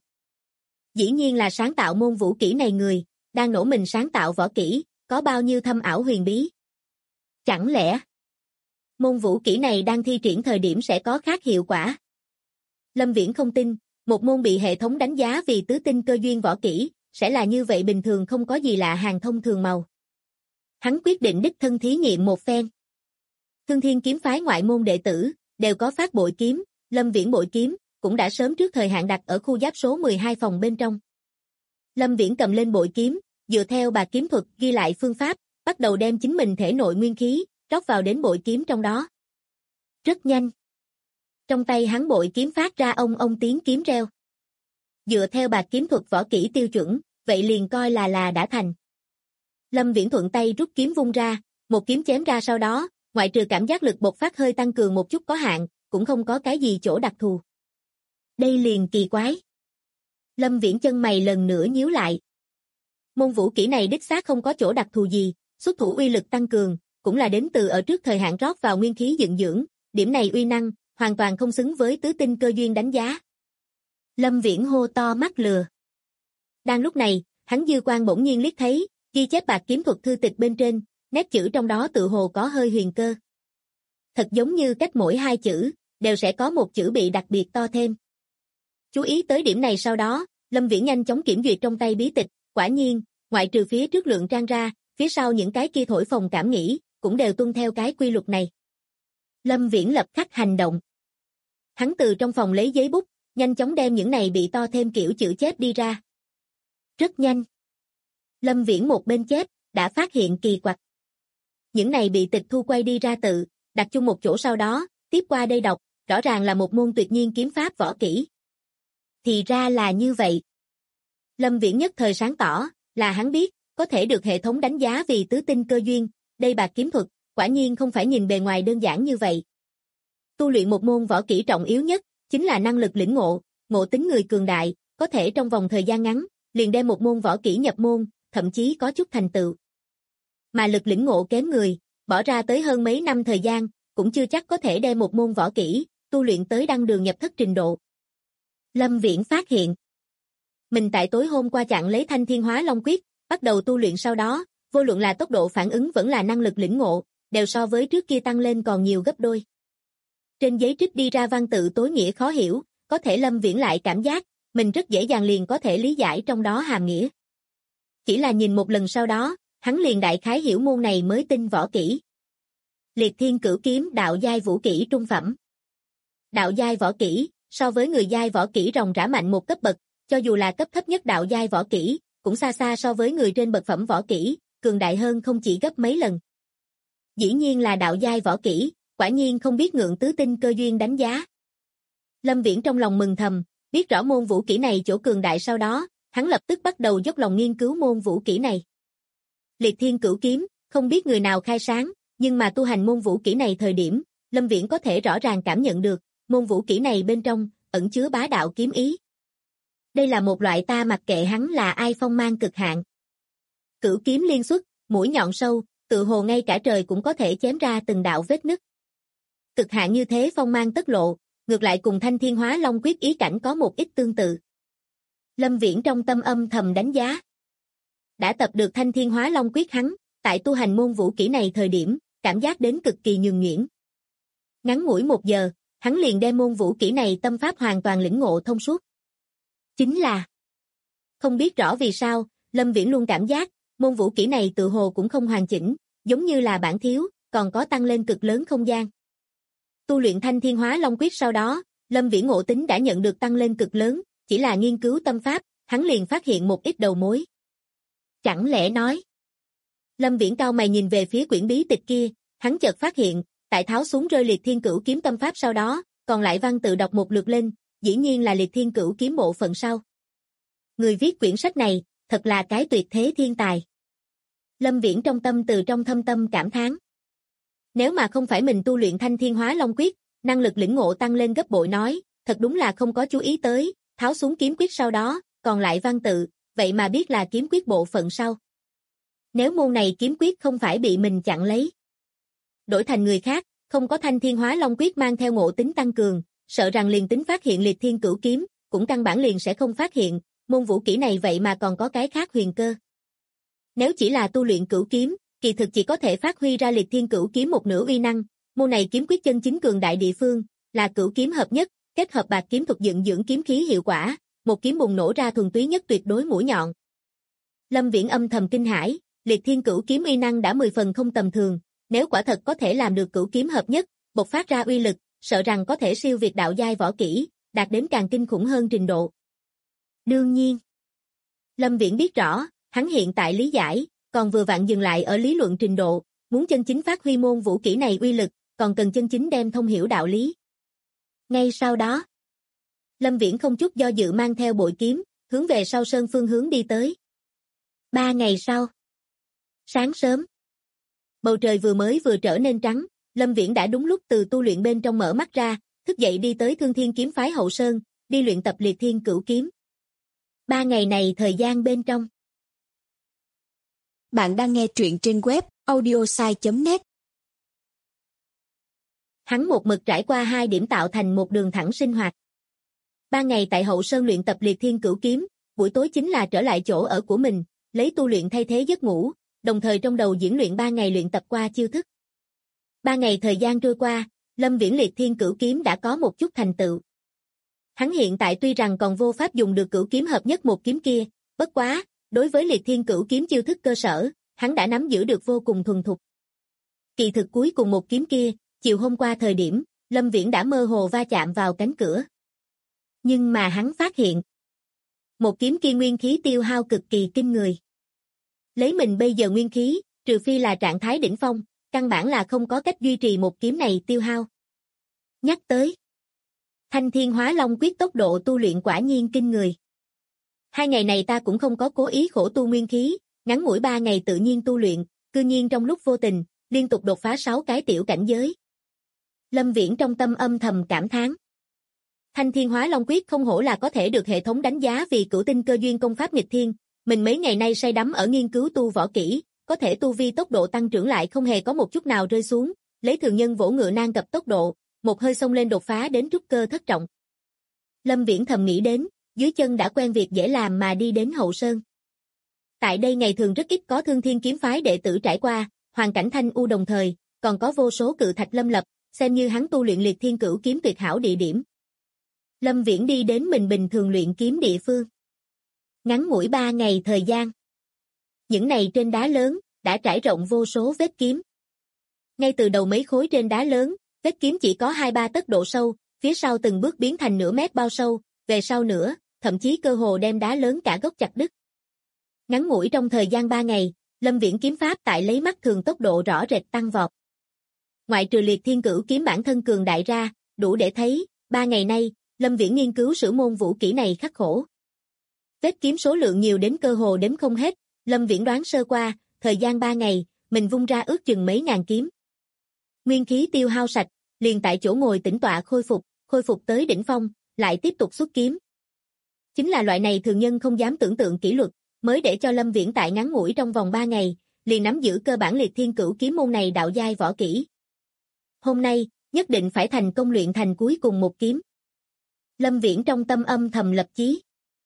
Dĩ nhiên là sáng tạo môn vũ kỹ này người, đang nổ mình sáng tạo võ kỹ, có bao nhiêu thâm ảo huyền bí. Chẳng lẽ môn vũ kỹ này đang thi triển thời điểm sẽ có khác hiệu quả? Lâm Viễn không tin, một môn bị hệ thống đánh giá vì tứ tinh cơ duyên võ kỹ, sẽ là như vậy bình thường không có gì lạ hàng thông thường màu. Hắn quyết định đích thân thí nghiệm một phen. Thương Thiên kiếm phái ngoại môn đệ tử, đều có phát bội kiếm, Lâm Viễn bội kiếm, cũng đã sớm trước thời hạn đặt ở khu giáp số 12 phòng bên trong. Lâm Viễn cầm lên bội kiếm, dựa theo bạc kiếm thuật ghi lại phương pháp, bắt đầu đem chính mình thể nội nguyên khí, rót vào đến bội kiếm trong đó. Rất nhanh. Trong tay hắn bội kiếm phát ra ông tiếng kiếm reo. Dựa theo bạc kiếm thuật võ kỹ tiêu chuẩn, vậy liền coi là đã thành. Lâm Viễn thuận tay rút kiếm vung ra, một kiếm chém ra sau đó, ngoại trừ cảm giác lực bộc phát hơi tăng cường một chút có hạn, cũng không có cái gì chỗ đặc thù. Đây liền kỳ quái. Lâm Viễn chân mày lần nữa nhíu lại. Môn vũ kỹ này đích xác không có chỗ đặc thù gì, xuất thủ uy lực tăng cường, cũng là đến từ ở trước thời hạn rót vào nguyên khí dựng dưỡng, điểm này uy năng, hoàn toàn không xứng với tứ tinh cơ duyên đánh giá. Lâm Viễn hô to mắt lừa. Đang lúc này, hắn dư quang bỗng nhiên liếc thấy, ghi chép bạc kiếm thuật thư tịch bên trên, nét chữ trong đó tự hồ có hơi huyền cơ. Thật giống như cách mỗi hai chữ, đều sẽ có một chữ bị đặc biệt to thêm. Chú ý tới điểm này sau đó, Lâm Viễn nhanh chóng kiểm duyệt trong tay bí tịch, quả nhiên, ngoại trừ phía trước lượng trang ra, phía sau những cái kia thổi phồng cảm nghĩ, cũng đều tuân theo cái quy luật này. Lâm Viễn lập khắc hành động. Hắn từ trong phòng lấy giấy bút, nhanh chóng đem những này bị to thêm kiểu chữ chép đi ra. Rất nhanh. Lâm Viễn một bên chép, đã phát hiện kỳ quặc. Những này bị tịch thu quay đi ra tự, đặt chung một chỗ sau đó, tiếp qua đây đọc, rõ ràng là một môn tuyệt nhiên kiếm pháp võ kỹ. Thì ra là như vậy. Lâm Viễn nhất thời sáng tỏ, là hắn biết, có thể được hệ thống đánh giá vì tứ tinh cơ duyên, đây bạc kiếm thuật, quả nhiên không phải nhìn bề ngoài đơn giản như vậy. Tu luyện một môn võ kỹ trọng yếu nhất, chính là năng lực lĩnh ngộ, ngộ tính người cường đại, có thể trong vòng thời gian ngắn, liền đem một môn võ kỹ nhập môn, thậm chí có chút thành tựu. Mà lực lĩnh ngộ kém người, bỏ ra tới hơn mấy năm thời gian, cũng chưa chắc có thể đem một môn võ kỹ, tu luyện tới đăng đường nhập thất trình độ. Lâm Viễn phát hiện, mình tại tối hôm qua chặn lấy Thanh Thiên Hóa Long Quyết, bắt đầu tu luyện sau đó, vô luận là tốc độ phản ứng vẫn là năng lực lĩnh ngộ, đều so với trước kia tăng lên còn nhiều gấp đôi. Trên giấy trích đi ra văn tự tối nghĩa khó hiểu, có thể Lâm Viễn lại cảm giác, mình rất dễ dàng liền có thể lý giải trong đó hàm nghĩa. Chỉ là nhìn một lần sau đó, hắn liền đại khái hiểu môn này mới tinh võ kỹ. Liệt Thiên Cửu Kiếm đạo giai vũ kỹ trung phẩm. Đạo giai võ kỹ, so với người giai võ kỹ ròng rã mạnh một cấp bậc, cho dù là cấp thấp nhất đạo giai võ kỹ, cũng xa xa so với người trên bậc phẩm võ kỹ, cường đại hơn không chỉ gấp mấy lần. Dĩ nhiên là đạo giai võ kỹ, quả nhiên không biết ngượng tứ tinh cơ duyên đánh giá. Lâm Viễn trong lòng mừng thầm, biết rõ môn vũ kỹ này chỗ cường đại sau đó, hắn lập tức bắt đầu dốc lòng nghiên cứu môn vũ kỹ này. Liệt Thiên Cửu Kiếm, không biết người nào khai sáng, nhưng mà tu hành môn vũ kỹ này thời điểm, Lâm Viễn có thể rõ ràng cảm nhận được, môn vũ kỹ này bên trong, ẩn chứa bá đạo kiếm ý. Đây là một loại ta mặc kệ hắn là ai phong mang cực hạn. Cửu kiếm liên xuất, mũi nhọn sâu, tự hồ ngay cả trời cũng có thể chém ra từng đạo vết nứt. Cực hạn như thế phong mang tất lộ, ngược lại cùng Thanh Thiên Hóa Long Quyết ý cảnh có một ít tương tự. Lâm Viễn trong tâm âm thầm đánh giá. Đã tập được Thanh Thiên Hóa Long Quyết hắn, tại tu hành môn vũ kỹ này thời điểm, cảm giác đến cực kỳ nhường nhuyễn. Ngắn ngủi 1 giờ, hắn liền đem môn vũ kỹ này tâm pháp hoàn toàn lĩnh ngộ thông suốt. Chính là, không biết rõ vì sao, Lâm Viễn luôn cảm giác, môn vũ kỹ này tự hồ cũng không hoàn chỉnh, giống như là bản thiếu, còn có tăng lên cực lớn không gian. Tu luyện Thanh Thiên Hóa Long Quyết sau đó, Lâm Viễn ngộ tính đã nhận được tăng lên cực lớn, chỉ là nghiên cứu tâm pháp, hắn liền phát hiện một ít đầu mối. Chẳng lẽ nói? Lâm Viễn cau mày nhìn về phía quyển bí tịch kia, hắn chợt phát hiện, tại tháo xuống rơi Liệt Thiên Cửu Kiếm tâm pháp sau đó, còn lại văn tự đọc một lượt lên, dĩ nhiên là Liệt Thiên Cửu Kiếm bộ phận sau. Người viết quyển sách này, thật là cái tuyệt thế thiên tài. Lâm Viễn trong tâm từ trong thâm tâm cảm thán. Nếu mà không phải mình tu luyện Thanh Thiên Hóa Long Quyết, năng lực lĩnh ngộ tăng lên gấp bội nói, thật đúng là không có chú ý tới, tháo xuống kiếm quyết sau đó, còn lại văn tự, vậy mà biết là kiếm quyết bộ phận sau. Nếu môn này kiếm quyết không phải bị mình chặn lấy, đổi thành người khác, không có Thanh Thiên Hóa Long Quyết mang theo ngộ tính tăng cường, sợ rằng liền tính phát hiện Liệt Thiên Cửu Kiếm, cũng căn bản liền sẽ không phát hiện, môn vũ kỹ này vậy mà còn có cái khác huyền cơ. Nếu chỉ là tu luyện cửu kiếm, kỳ thực chỉ có thể phát huy ra Liệt Thiên Cửu Kiếm một nửa uy năng, môn này kiếm quyết chân chính cường đại địa phương, là cửu kiếm hợp nhất, kết hợp bạc kiếm thuật dựng dưỡng kiếm khí hiệu quả, một kiếm bùng nổ ra thuần túy nhất tuyệt đối mũi nhọn. Lâm Viễn âm thầm kinh hãi, Liệt Thiên Cửu Kiếm uy năng đã 10 phần không tầm thường, nếu quả thật có thể làm được cửu kiếm hợp nhất, bộc phát ra uy lực, sợ rằng có thể siêu việt đạo giai võ kỹ, đạt đến càng kinh khủng hơn trình độ. Đương nhiên, Lâm Viễn biết rõ, hắn hiện tại lý giải, còn vừa vặn dừng lại ở lý luận trình độ, muốn chân chính phát huy môn vũ kỹ này uy lực, còn cần chân chính đem thông hiểu đạo lý. Ngay sau đó, Lâm Viễn không chút do dự mang theo bội kiếm, hướng về sau sơn phương hướng đi tới. 3 ngày sau, sáng sớm, bầu trời vừa trở nên trắng, Lâm Viễn đã đúng lúc từ tu luyện bên trong mở mắt ra, thức dậy đi tới Thương Thiên kiếm phái hậu sơn, đi luyện tập Liệt Thiên Cửu kiếm. 3 ngày này thời gian bên trong. Bạn đang nghe truyện trên web audiosai.net. Hắn một mực trải qua 2 điểm tạo thành một đường thẳng sinh hoạt. 3 ngày tại hậu sơn luyện tập Liệt Thiên Cửu kiếm, buổi tối chính là trở lại chỗ ở của mình, lấy tu luyện thay thế giấc ngủ, đồng thời trong đầu diễn luyện 3 ngày luyện tập qua chiêu thức. 3 ngày thời gian trôi qua, Lâm Viễn Liệt Thiên Cửu kiếm đã có một chút thành tựu. Hắn hiện tại tuy rằng còn vô pháp dùng được cửu kiếm hợp nhất một kiếm kia, bất quá, đối với Liệt Thiên Cửu kiếm chiêu thức cơ sở, hắn đã nắm giữ được vô cùng thuần thục. Kỳ thực cuối cùng một kiếm kia, chiều hôm qua thời điểm, Lâm Viễn đã mơ hồ va chạm vào cánh cửa. Nhưng mà hắn phát hiện, một kiếm kia nguyên khí tiêu hao cực kỳ kinh người. Lấy mình bây giờ nguyên khí, trừ phi là trạng thái đỉnh phong, căn bản là không có cách duy trì một kiếm này tiêu hao. Nhắc tới, Thanh Thiên Hóa Long quyết tốc độ tu luyện quả nhiên kinh người. 2 ngày này ta cũng không có cố ý khổ tu nguyên khí, ngắn ngủi 3 ngày tự nhiên tu luyện, cư nhiên trong lúc vô tình, liên tục đột phá 6 cái tiểu cảnh giới. Lâm Viễn trong tâm âm thầm cảm thán. Thanh Thiên Hóa Long quyết không hổ là có thể được hệ thống đánh giá vì cửu tinh cơ duyên công pháp nghịch thiên, mình mấy ngày nay say đắm ở nghiên cứu tu võ kỹ, có thể tu vi tốc độ tăng trưởng lại không hề có một chút nào rơi xuống, lấy thường nhân vỗ ngựa nan cập tốc độ, một hơi xông lên đột phá đến trúc cơ thất trọng. Lâm Viễn thầm nghĩ đến, dưới chân đã quen việc dễ làm mà đi đến hậu sơn. Tại đây ngày thường rất ít có Thương Thiên kiếm phái đệ tử trải qua, hoàn cảnh thanh u đồng thời, còn có vô số cự thạch lâm lập, xem như hắn tu luyện Liệt Thiên Cửu kiếm tuyệt hảo địa điểm. Lâm Viễn đi đến mình bình thường luyện kiếm địa phương. Ngắn ngủi 3 ngày thời gian. Những này trên đá lớn, đã trải rộng vô số vết kiếm. Ngay từ đầu mấy khối trên đá lớn, vết kiếm chỉ có 2-3 tấc độ sâu, phía sau từng bước biến thành nửa mét bao sâu, về sau nữa, thậm chí cơ hồ đem đá lớn cả gốc chặt đứt. Ngắn ngủi trong thời gian 3 ngày, Lâm Viễn kiếm pháp tại lấy mắt thường tốc độ rõ rệt tăng vọt. Ngoại trừ Liệt Thiên Cửu kiếm bản thân cường đại ra, đủ để thấy, 3 ngày nay, Lâm Viễn nghiên cứu sử môn vũ kỹ này khắc khổ. Vết kiếm số lượng nhiều đến cơ hồ đếm không hết, Lâm Viễn đoán sơ qua, thời gian 3 ngày, mình vung ra ước chừng mấy ngàn kiếm. Nguyên khí tiêu hao sạch, liền tại chỗ ngồi tĩnh tọa khôi phục tới đỉnh phong, lại tiếp tục xuất kiếm. Chính là loại này thường nhân không dám tưởng tượng kỷ luật, mới để cho Lâm Viễn tại ngắn ngủi trong vòng 3 ngày, liền nắm giữ cơ bản Liệt Thiên Cửu kiếm môn này đạo giai võ kỹ. Hôm nay, nhất định phải thành công luyện thành cuối cùng một kiếm. Lâm Viễn trong tâm âm thầm lập chí.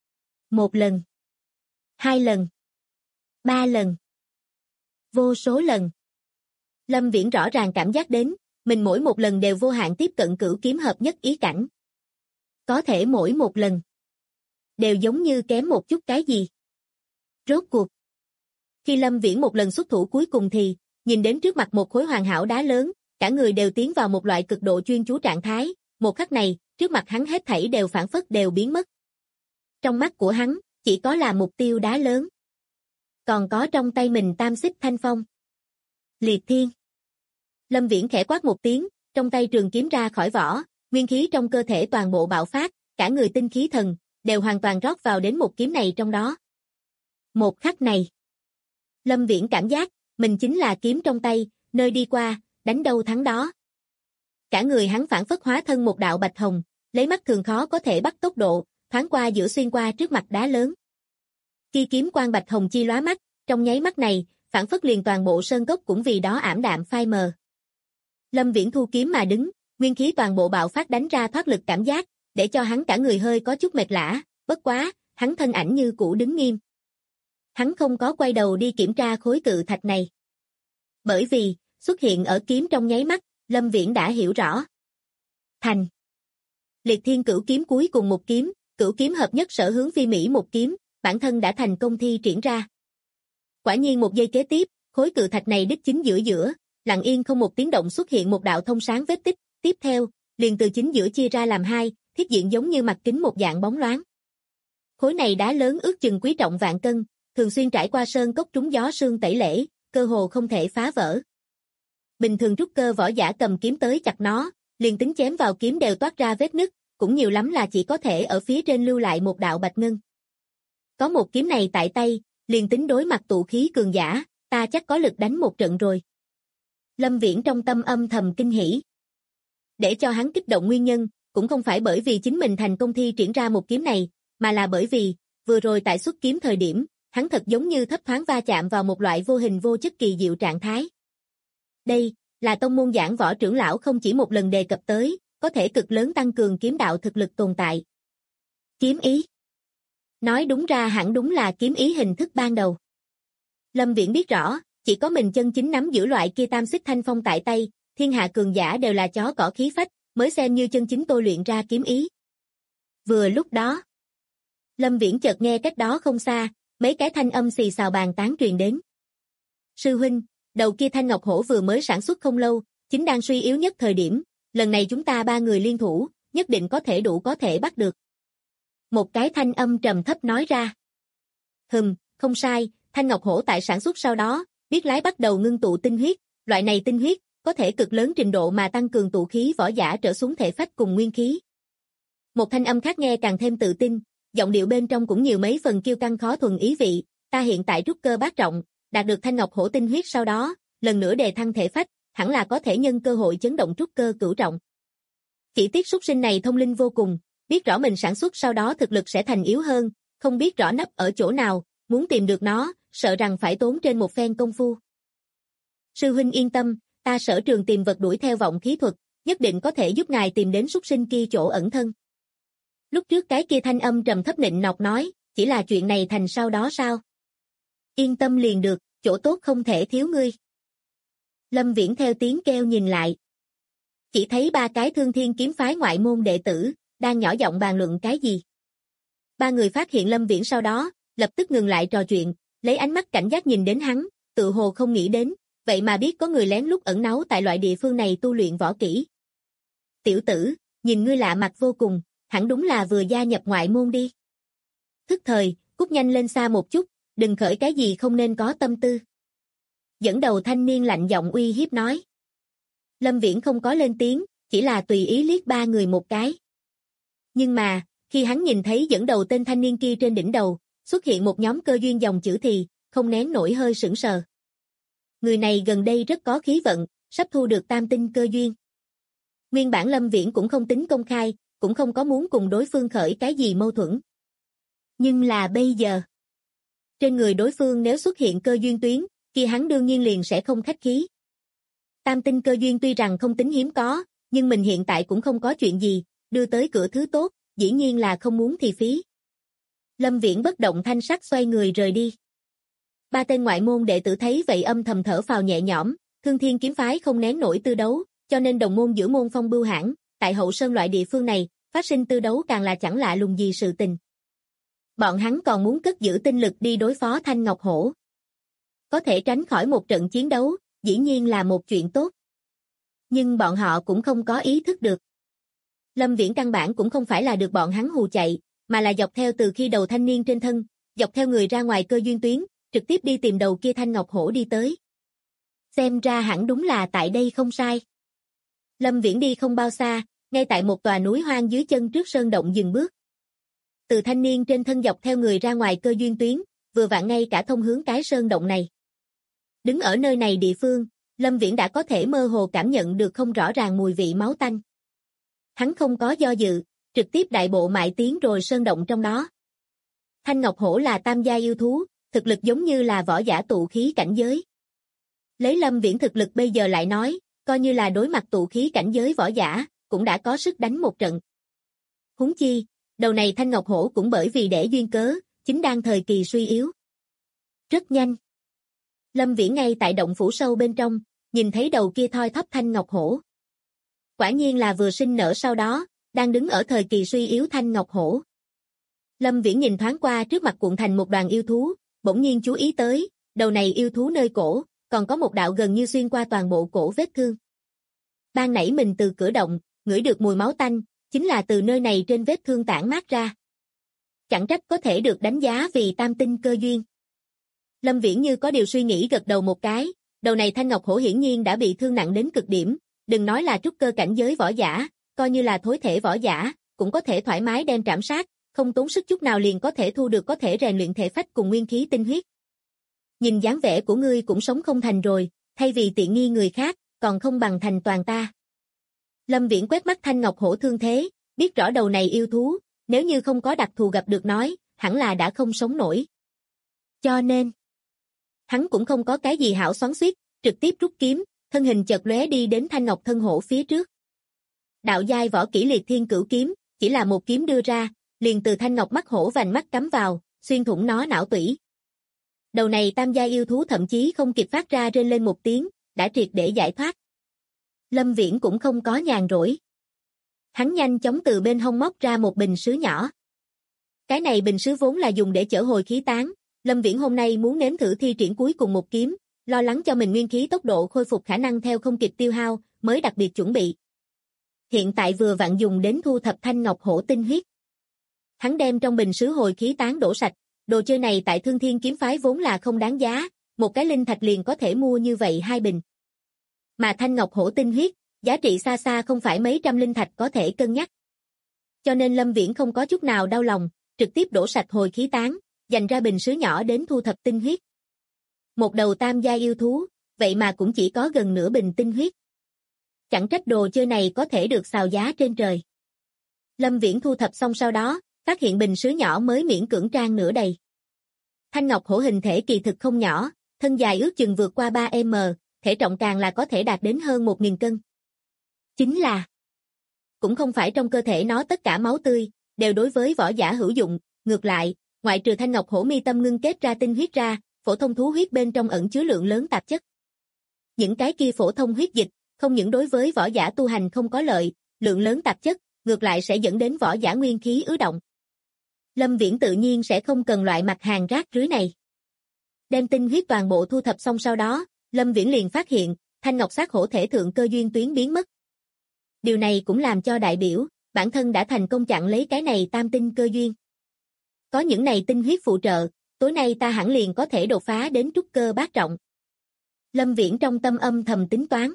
1 lần, 2 lần, 3 lần, vô số lần. Lâm Viễn rõ ràng cảm giác đến, mình mỗi một lần đều vô hạn tiếp cận cửu kiếm hợp nhất ý cảnh. Có thể mỗi một lần, đều giống như kém một chút cái gì. Rốt cuộc, khi Lâm Viễn một lần xuất thủ cuối cùng thì, nhìn đến trước mặt một khối hoàn hảo đá lớn, cả người đều tiến vào một loại cực độ chuyên chú trạng thái, một khắc này, trước mặt hắn hết thảy đều phản phất đều biến mất. Trong mắt của hắn, chỉ có là mục tiêu đá lớn. Còn có trong tay mình tam xích thanh phong. Liệt Thiên. Lâm Viễn khẽ quát một tiếng, trong tay trường kiếm ra khỏi vỏ, nguyên khí trong cơ thể toàn bộ bạo phát, cả người tinh khí thần, đều hoàn toàn rót vào đến một kiếm này trong đó. Một khắc này, Lâm Viễn cảm giác, mình chính là kiếm trong tay, nơi đi qua, đánh đâu thắng đó. Cả người hắn phản phất hóa thân một đạo bạch hồng, lấy mắt thường khó có thể bắt tốc độ, thoáng qua giữa xuyên qua trước mặt đá lớn. Khi kiếm quang bạch hồng chi lóa mắt, trong nháy mắt này, phản phất liền toàn bộ sơn cốc cũng vì đó ảm đạm phai mờ. Lâm Viễn thu kiếm mà đứng, nguyên khí toàn bộ bạo phát đánh ra thoát lực cảm giác, để cho hắn cả người hơi có chút mệt lả, bất quá, hắn thân ảnh như cũ đứng nghiêm. Hắn không có quay đầu đi kiểm tra khối cự thạch này. Bởi vì, xuất hiện ở kiếm trong nháy mắt, Lâm Viễn đã hiểu rõ. Thành. Liệt Thiên Cửu kiếm cuối cùng một kiếm, cửu kiếm hợp nhất sở hướng phi mỹ một kiếm, bản thân đã thành công thi triển ra. Quả nhiên một giây kế tiếp, khối cự thạch này đích chính giữa, lặng yên không một tiếng động xuất hiện một đạo thông sáng vết tích, tiếp theo, liền từ chính giữa chia ra làm hai, thiết diện giống như mặt kính một dạng bóng loáng. Khối này đá lớn ước chừng quý trọng vạn cân, thường xuyên trải qua sơn cốc trúng gió sương tẩy lễ, cơ hồ không thể phá vỡ. Bình thường trúc cơ võ giả cầm kiếm tới chặt nó, liền tính chém vào kiếm đều toát ra vết nứt, cũng nhiều lắm là chỉ có thể ở phía trên lưu lại một đạo bạch ngân. Có một kiếm này tại tay, liền tính đối mặt tụ khí cường giả, ta chắc có lực đánh một trận rồi. Lâm Viễn trong tâm âm thầm kinh hỉ. Để cho hắn kích động nguyên nhân, cũng không phải bởi vì chính mình thành công thi triển ra một kiếm này, mà là bởi vì, vừa rồi tại xuất kiếm thời điểm, hắn thật giống như thấp thoáng va chạm vào một loại vô hình vô chất kỳ diệu trạng thái. Đây, là tông môn giảng võ trưởng lão không chỉ một lần đề cập tới, có thể cực lớn tăng cường kiếm đạo thực lực tồn tại. Kiếm ý. Nói đúng ra hẳn đúng là kiếm ý hình thức ban đầu. Lâm Viễn biết rõ, chỉ có mình chân chính nắm giữ loại kia tam xích thanh phong tại tay, thiên hạ cường giả đều là chó cỏ khí phách, mới xem như chân chính tôi luyện ra kiếm ý. Vừa lúc đó, Lâm Viễn chợt nghe cách đó không xa, mấy cái thanh âm xì xào bàn tán truyền đến. Sư huynh, đầu kia thanh ngọc hổ vừa mới sản xuất không lâu, chính đang suy yếu nhất thời điểm, lần này chúng ta 3 người liên thủ, nhất định có thể bắt được. Một cái thanh âm trầm thấp nói ra. Không sai, thanh ngọc hổ tại sản xuất sau đó, biết lái bắt đầu ngưng tụ tinh huyết, loại này tinh huyết, có thể cực lớn trình độ mà tăng cường tụ khí võ giả trở xuống thể phách cùng nguyên khí. Một thanh âm khác nghe càng thêm tự tin, giọng điệu bên trong cũng nhiều mấy phần kiêu căng khó thuần ý vị, ta hiện tại trúc cơ bát trọng, đạt được thanh ngọc hổ tinh huyết sau đó, lần nữa đề thăng thể phách, hẳn là có thể nhân cơ hội chấn động trúc cơ cửu trọng. Chỉ tiếc súc sinh này thông linh vô cùng, biết rõ mình sản xuất sau đó thực lực sẽ thành yếu hơn, không biết rõ nấp ở chỗ nào, muốn tìm được nó, sợ rằng phải tốn trên một phen công phu. Sư huynh yên tâm, ta sở trường tìm vật đuổi theo vọng khí thuật, nhất định có thể giúp ngài tìm đến súc sinh kia chỗ ẩn thân. Lúc trước cái kia thanh âm trầm thấp nịnh nọt nói, chỉ là chuyện này thành sau đó sao? Yên tâm liền được, chỗ tốt không thể thiếu ngươi. Lâm Viễn theo tiếng kêu nhìn lại. Chỉ thấy 3 cái Thương Thiên kiếm phái ngoại môn đệ tử, đang nhỏ giọng bàn luận cái gì. 3 người phát hiện Lâm Viễn sau đó, lập tức ngừng lại trò chuyện, lấy ánh mắt cảnh giác nhìn đến hắn, tự hồ không nghĩ đến, vậy mà biết có người lén lút ẩn náu tại loại địa phương này tu luyện võ kỹ. Tiểu tử, nhìn ngươi lạ mặt vô cùng, hẳn đúng là vừa gia nhập ngoại môn đi. Thức thời, cút nhanh lên xa một chút, đừng khởi cái gì không nên có tâm tư. Dẫn đầu thanh niên lạnh giọng uy hiếp nói. Lâm Viễn không có lên tiếng, chỉ là tùy ý liếc 3 người một cái. Nhưng mà, khi hắn nhìn thấy dẫn đầu tên thanh niên kia trên đỉnh đầu, xuất hiện một nhóm cơ duyên dòng chữ thì, không nén nổi hơi sững sờ. Người này gần đây rất có khí vận, sắp thu được tam tinh cơ duyên. Nguyên bản Lâm Viễn cũng không tính công khai, cũng không có muốn cùng đối phương khởi cái gì mâu thuẫn. Nhưng là bây giờ, trên người đối phương nếu xuất hiện cơ duyên tuyến, kia hắn đương nhiên liền sẽ không khách khí. Tam tinh cơ duyên tuy rằng không tính hiếm có, nhưng mình hiện tại cũng không có chuyện gì, đưa tới cửa thứ tốt, dĩ nhiên là không muốn thì phí. Lâm Viễn bất động thanh sắc xoay người rời đi. 3 tên ngoại môn đệ tử thấy vậy âm thầm thở phào nhẹ nhõm, Thương Thiên kiếm phái không nén nổi tư đấu, cho nên đồng môn giữa môn phong bưu hãn, tại Hậu Sơn loại địa phương này, phát sinh tư đấu càng là chẳng lạ lùng gì sự tình. Bọn hắn còn muốn cất giữ tinh lực đi đối phó Thanh Ngọc Hổ. Có thể tránh khỏi một trận chiến đấu, dĩ nhiên là một chuyện tốt. Nhưng bọn họ cũng không có ý thức được. Lâm Viễn căn bản cũng không phải là được bọn hắn hù chạy, mà là dọc theo từ khi đầu thanh niên trên thân, dọc theo người ra ngoài cơ duyên tuyến, trực tiếp đi tìm đầu kia Thanh Ngọc Hổ đi tới. Xem ra hẳn đúng là tại đây không sai. Lâm Viễn đi không bao xa, ngay tại một tòa núi hoang dưới chân trước sơn động dừng bước. Từ thanh niên trên thân dọc theo người ra ngoài cơ duyên tuyến, vừa vặn ngay cả thông hướng cái sơn động này. Đứng ở nơi này địa phương, Lâm Viễn đã có thể mơ hồ cảm nhận được không rõ ràng mùi vị máu tanh. Hắn không có do dự, trực tiếp đại bộ mại tiến rồi sơn động trong đó. Thanh Ngọc Hổ là tam gia yêu thú, thực lực giống như là võ giả tụ khí cảnh giới. Lấy Lâm Viễn thực lực bây giờ lại nói, coi như là đối mặt tụ khí cảnh giới võ giả, cũng đã có sức đánh một trận. Huống chi, đầu này Thanh Ngọc Hổ cũng bởi vì để duyên cớ, chính đang thời kỳ suy yếu. Rất nhanh. Lâm Viễn ngay tại động phủ sâu bên trong, nhìn thấy đầu kia thoi thóp Thanh Ngọc Hổ. Quả nhiên là vừa sinh nở sau đó, đang đứng ở thời kỳ suy yếu Thanh Ngọc Hổ. Lâm Viễn nhìn thoáng qua trước mặt cuộn thành một đoàn yêu thú, bỗng nhiên chú ý tới, đầu này yêu thú nơi cổ, còn có một đạo gần như xuyên qua toàn bộ cổ vết thương. Ban nãy mình từ cửa động, ngửi được mùi máu tanh, chính là từ nơi này trên vết thương tản mát ra. Chẳng trách có thể được đánh giá vì tam tinh cơ duyên. Lâm Viễn như có điều suy nghĩ gật đầu một cái, Đầu này Thanh Ngọc Hổ hiển nhiên đã bị thương nặng đến cực điểm, đừng nói là trúc cơ cảnh giới võ giả, coi như là thối thể võ giả, cũng có thể thoải mái đem trảm sát, không tốn sức chút nào liền có thể thu được có thể rèn luyện thể phách cùng nguyên khí tinh huyết. Nhìn dáng vẻ của ngươi cũng sống không thành rồi, thay vì tiện nghi người khác, còn không bằng thành toàn ta. Lâm Viễn quét mắt Thanh Ngọc Hổ thương thế, biết rõ đầu này yêu thú, nếu như không có đặc thù gặp được nói, hẳn là đã không sống nổi. Cho nên, hắn cũng không có cái gì hảo xoắn xuýt, trực tiếp rút kiếm, thân hình chợt lóe đi đến Thanh Ngọc thân hổ phía trước. Đạo giai võ kỹ Liệt Thiên Cửu kiếm, chỉ là một kiếm đưa ra, liền từ Thanh Ngọc mắt hổ vành mắt cắm vào, xuyên thủng nó não tủy. Đầu này tam giai yêu thú thậm chí không kịp phát ra rên lên một tiếng, đã triệt để giải thoát. Lâm Viễn cũng không có nhàn rỗi. Hắn nhanh chóng từ bên hông móc ra một bình sứ nhỏ. Cái này bình sứ vốn là dùng để chở hồi khí tán, Lâm Viễn hôm nay muốn nếm thử thi triển cuối cùng một kiếm, lo lắng cho mình nguyên khí tốc độ khôi phục khả năng theo không kịp tiêu hao, mới đặc biệt chuẩn bị. Hiện tại vừa vặn dùng đến thu thập Thanh Ngọc Hổ tinh huyết. Hắn đem trong bình sứ hồi khí tán đổ sạch, đồ chơi này tại Thương Thiên kiếm phái vốn là không đáng giá, một cái linh thạch liền có thể mua như vậy 2 bình. Mà Thanh Ngọc Hổ tinh huyết, giá trị xa xa không phải mấy trăm linh thạch có thể cân nhắc. Cho nên Lâm Viễn không có chút nào đau lòng, trực tiếp đổ sạch hồi khí tán, dành ra bình sứ nhỏ đến thu thập tinh huyết. Một đầu tam gia yêu thú, vậy mà cũng chỉ có gần nửa bình tinh huyết. Chẳng trách đồ chơi này có thể được xào giá trên trời. Lâm Viễn thu thập xong sau đó, phát hiện bình sứ nhỏ mới miễn cưỡng trang nửa đầy. Thanh Ngọc Hổ hình thể kỳ thực không nhỏ, thân dài ước chừng vượt qua 3m, thể trọng càng là có thể đạt đến hơn 1000 cân. Chính là, cũng không phải trong cơ thể nó tất cả máu tươi, đều đối với võ giả hữu dụng, ngược lại, ngoại trừ Thanh Ngọc Hổ mi tâm ngưng kết ra tinh huyết ra, phổ thông thú huyết bên trong ẩn chứa lượng lớn tạp chất. Những cái kia phổ thông huyết dịch, không những đối với võ giả tu hành không có lợi, lượng lớn tạp chất, ngược lại sẽ dẫn đến võ giả nguyên khí ứ động. Lâm Viễn tự nhiên sẽ không cần loại mặt hàng rác rưới này. Đem tinh huyết toàn bộ thu thập xong sau đó, Lâm Viễn liền phát hiện, Thanh Ngọc sát hổ thể thượng cơ duyên tuyến biến mất. Điều này cũng làm cho đại biểu, bản thân đã thành công chặn lấy cái này tam tinh cơ duyên. Có những này tinh huyết phụ trợ, tối nay ta hẳn liền có thể đột phá đến trúc cơ bát trọng. Lâm Viễn trong tâm âm thầm tính toán.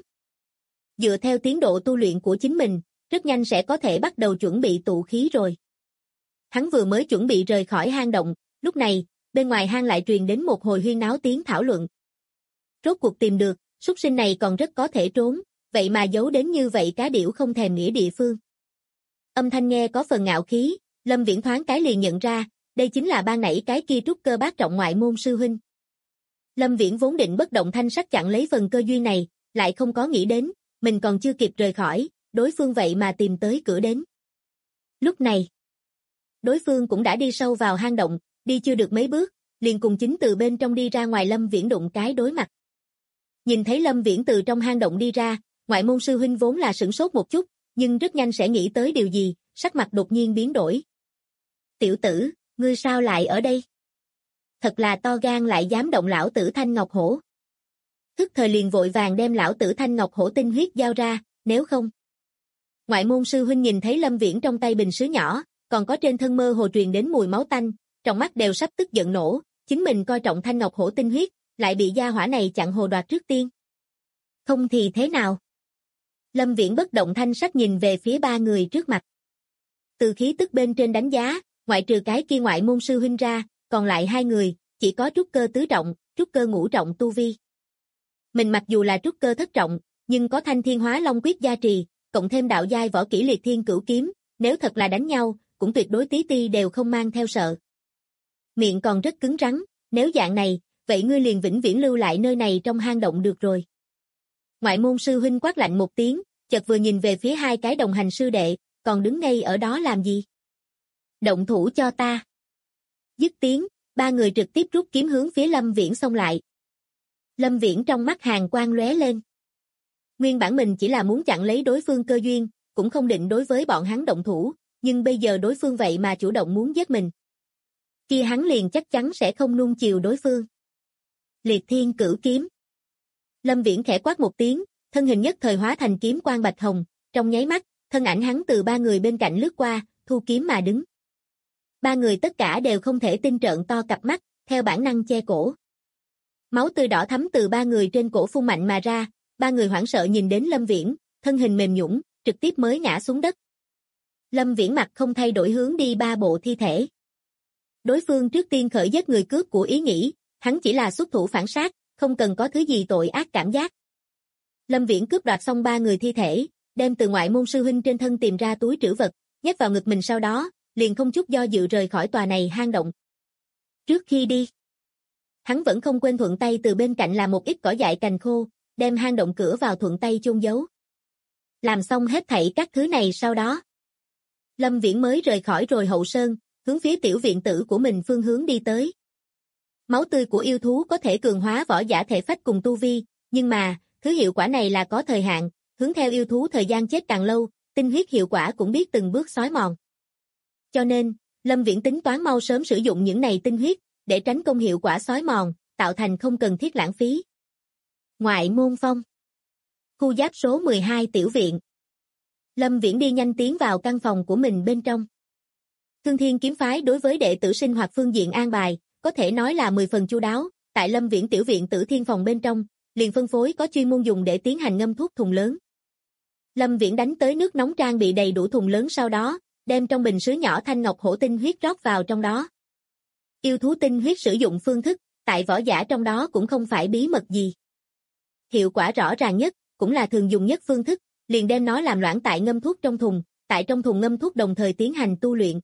Dựa theo tiến độ tu luyện của chính mình, rất nhanh sẽ có thể bắt đầu chuẩn bị tụ khí rồi. Hắn vừa mới chuẩn bị rời khỏi hang động, lúc này, bên ngoài hang lại truyền đến một hồi huyên náo tiếng thảo luận. Rốt cuộc tìm được, súc sinh này còn rất có thể trốn, vậy mà giấu đến như vậy cá điểu không thèm nghĩa địa phương. Âm thanh nghe có phần ngạo khí, Lâm Viễn thoáng cái liền nhận ra, đây chính là ban nãy cái kia trúc cơ bát trọng ngoại môn sư huynh. Lâm Viễn vốn định bất động thanh sắc chặn lấy phần cơ duyên này, lại không có nghĩ đến, mình còn chưa kịp rời khỏi, đối phương vậy mà tìm tới cửa đến. Lúc này, đối phương cũng đã đi sâu vào hang động, đi chưa được mấy bước, liền cùng chính từ bên trong đi ra ngoài Lâm Viễn đụng cái đối mặt. Nhìn thấy Lâm Viễn từ trong hang động đi ra, ngoại môn sư huynh vốn là sửng sốt một chút, nhưng rất nhanh sẽ nghĩ tới điều gì, sắc mặt đột nhiên biến đổi. Tiểu tử, ngươi sao lại ở đây? Thật là to gan lại dám động lão tử Thanh Ngọc Hổ. Thức thời liền vội vàng đem lão tử Thanh Ngọc Hổ tinh huyết giao ra, nếu không. Ngoại môn sư huynh nhìn thấy Lâm Viễn trong tay bình sứ nhỏ, còn có trên thân mơ hồ truyền đến mùi máu tanh, trong mắt đều sắp tức giận nổ, chính mình coi trọng Thanh Ngọc Hổ tinh huyết, lại bị gia hỏa này chặn hồ đoạt trước tiên. Không thì thế nào? Lâm Viễn bất động thanh sắc nhìn về phía 3 người trước mặt. Từ khí tức bên trên đánh giá, ngoại trừ cái kia ngoại môn sư huynh ra, còn lại 2 người, chỉ có trúc cơ tứ trọng, trúc cơ ngũ trọng tu vi. Mình mặc dù là trúc cơ thất trọng, nhưng có Thanh Thiên Hóa Long quyết gia trì, cộng thêm đạo giai võ kỹ Liệt Thiên Cửu kiếm, nếu thật là đánh nhau, cũng tuyệt đối tí ti đều không mang theo sợ. Miệng còn rất cứng rắn, nếu dạng này, vậy ngươi liền vĩnh viễn lưu lại nơi này trong hang động được rồi. Ngoại môn sư huynh quát lạnh một tiếng, chợt vừa nhìn về phía 2 cái đồng hành sư đệ, còn đứng ngay ở đó làm gì? Động thủ cho ta. Dứt tiếng, 3 người trực tiếp rút kiếm hướng phía Lâm Viễn xông lại. Lâm Viễn trong mắt hàn quang lóe lên. Nguyên bản mình chỉ là muốn chặn lấy đối phương cơ duyên, cũng không định đối với bọn hắn động thủ, nhưng bây giờ đối phương vậy mà chủ động muốn giết mình. Kia hắn liền chắc chắn sẽ không nuông chiều đối phương. Liệt Thiên Cửu kiếm. Lâm Viễn khẽ quát một tiếng, thân hình nhất thời hóa thành kiếm quang bạch hồng, trong nháy mắt, thân ảnh hắn từ 3 người bên cạnh lướt qua, thu kiếm mà đứng. 3 người tất cả đều không thể tin trợn to cặp mắt, theo bản năng che cổ. Máu tươi đỏ thắm từ ba người trên cổ phun mạnh mà ra, ba người hoảng sợ nhìn đến Lâm Viễn, thân hình mềm nhũn, trực tiếp mới ngã xuống đất. Lâm Viễn mặt không thay đổi hướng đi ba bộ thi thể. Đối phương trước tiên khởi giết người cướp của ý nghĩ, hắn chỉ là xuất thủ phản sát, không cần có thứ gì tội ác cảm giác. Lâm Viễn cướp đoạt xong ba người thi thể, đem từ ngoại môn sư huynh trên thân tìm ra túi trữ vật, nhét vào ngực mình, sau đó, liền không chút do dự rời khỏi tòa này hang động. Trước khi đi, hắn vẫn không quên thuận tay từ bên cạnh làm một ít cỏ dại cành khô, đem hang động cửa vào thuận tay chôn giấu. Làm xong hết thảy các thứ này sau đó, Lâm Viễn mới rời khỏi rồi hậu sơn, hướng phía tiểu viện tử của mình phương hướng đi tới. Máu tươi của yêu thú có thể cường hóa võ giả thể phách cùng tu vi, nhưng mà, thứ hiệu quả này là có thời hạn, hướng theo yêu thú thời gian chết càng lâu, tinh huyết hiệu quả cũng biết từng bước xói mòn. Cho nên, Lâm Viễn tính toán mau sớm sử dụng những này tinh huyết, để tránh công hiệu quả xói mòn, tạo thành không cần thiết lãng phí. Ngoại môn phong. Khu giáp số 12 tiểu viện. Lâm Viễn đi nhanh tiến vào căn phòng của mình bên trong. Thương Thiên kiếm phái đối với đệ tử sinh hoạt phương diện an bài, có thể nói là 10 phần chu đáo, tại Lâm Viễn tiểu viện Tử Thiên phòng bên trong, liền phân phối có chuyên môn dùng để tiến hành ngâm thuốc thùng lớn. Lâm Viễn đánh tới nước nóng trang bị đầy đủ thùng lớn, sau đó, đem trong bình sứ nhỏ thanh ngọc hổ tinh huyết rót vào trong đó. Yêu thú tinh huyết sử dụng phương thức, tại võ giả trong đó cũng không phải bí mật gì. Hiệu quả rõ ràng nhất, cũng là thường dùng nhất phương thức, liền đem nó làm loãng tại ngâm thuốc trong thùng, tại trong thùng ngâm thuốc đồng thời tiến hành tu luyện.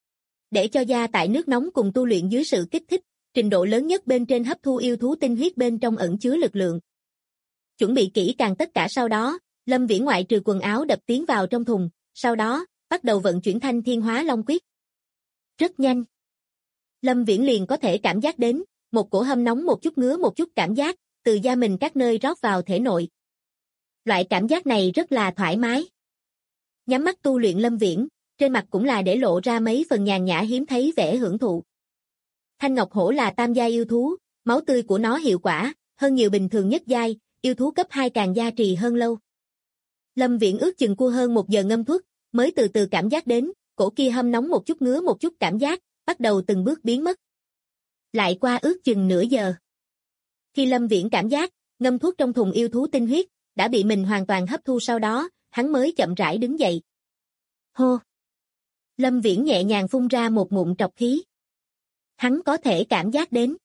Để cho da tại nước nóng cùng tu luyện dưới sự kích thích, trình độ lớn nhất bên trên hấp thu yêu thú tinh huyết bên trong ẩn chứa lực lượng. Chuẩn bị kỹ càng tất cả sau đó, Lâm Viễn ngoại trừ quần áo đập tiến vào trong thùng, sau đó, bắt đầu vận chuyển Thanh Thiên Hóa Long Quyết. Rất nhanh. Lâm Viễn liền có thể cảm giác đến, một cổ hâm nóng một chút ngứa một chút cảm giác, từ da mình các nơi rót vào thể nội. Loại cảm giác này rất là thoải mái. Nhắm mắt tu luyện Lâm Viễn, trên mặt cũng là để lộ ra mấy phần nhàn nhã hiếm thấy vẻ hưởng thụ. Thanh Ngọc Hổ là tam giai yêu thú, máu tươi của nó hiệu quả, hơn nhiều bình thường nhất giai, yêu thú cấp 2 càng gia trì hơn lâu. Lâm Viễn ước chừng cua hơn 1 giờ ngâm thuốc, mới từ từ cảm giác đến, cổ kia hâm nóng một chút ngứa một chút cảm giác, bắt đầu từng bước biến mất. Lại qua ước chừng nửa giờ. Khi Lâm Viễn cảm giác, ngâm thuốc trong thùng yêu thú tinh huyết, đã bị mình hoàn toàn hấp thu, sau đó, hắn mới chậm rãi đứng dậy. Hô! Lâm Viễn nhẹ nhàng phun ra một ngụm trọc khí. Hắn có thể cảm giác đến.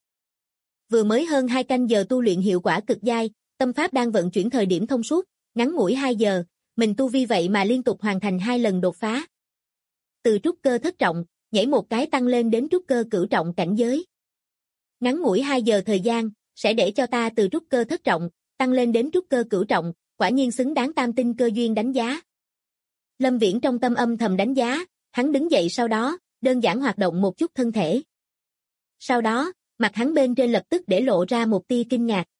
Vừa mới hơn 2 canh giờ tu luyện hiệu quả cực giai, tâm pháp đang vận chuyển thời điểm thông suốt, ngắn ngủi 2 giờ, mình tu vi vậy mà liên tục hoàn thành 2 lần đột phá. Từ trúc cơ thất trọng, nhảy một cái tăng lên đến trúc cơ cửu trọng cảnh giới. Ngắn ngủi 2 giờ thời gian, sẽ để cho ta từ trúc cơ thất trọng, tăng lên đến trúc cơ cửu trọng, quả nhiên xứng đáng tam tinh cơ duyên đánh giá. Lâm Viễn trong tâm âm thầm đánh giá, hắn đứng dậy sau đó, đơn giản hoạt động một chút thân thể. Sau đó, mặt hắn bên trên lập tức để lộ ra một tia kinh ngạc.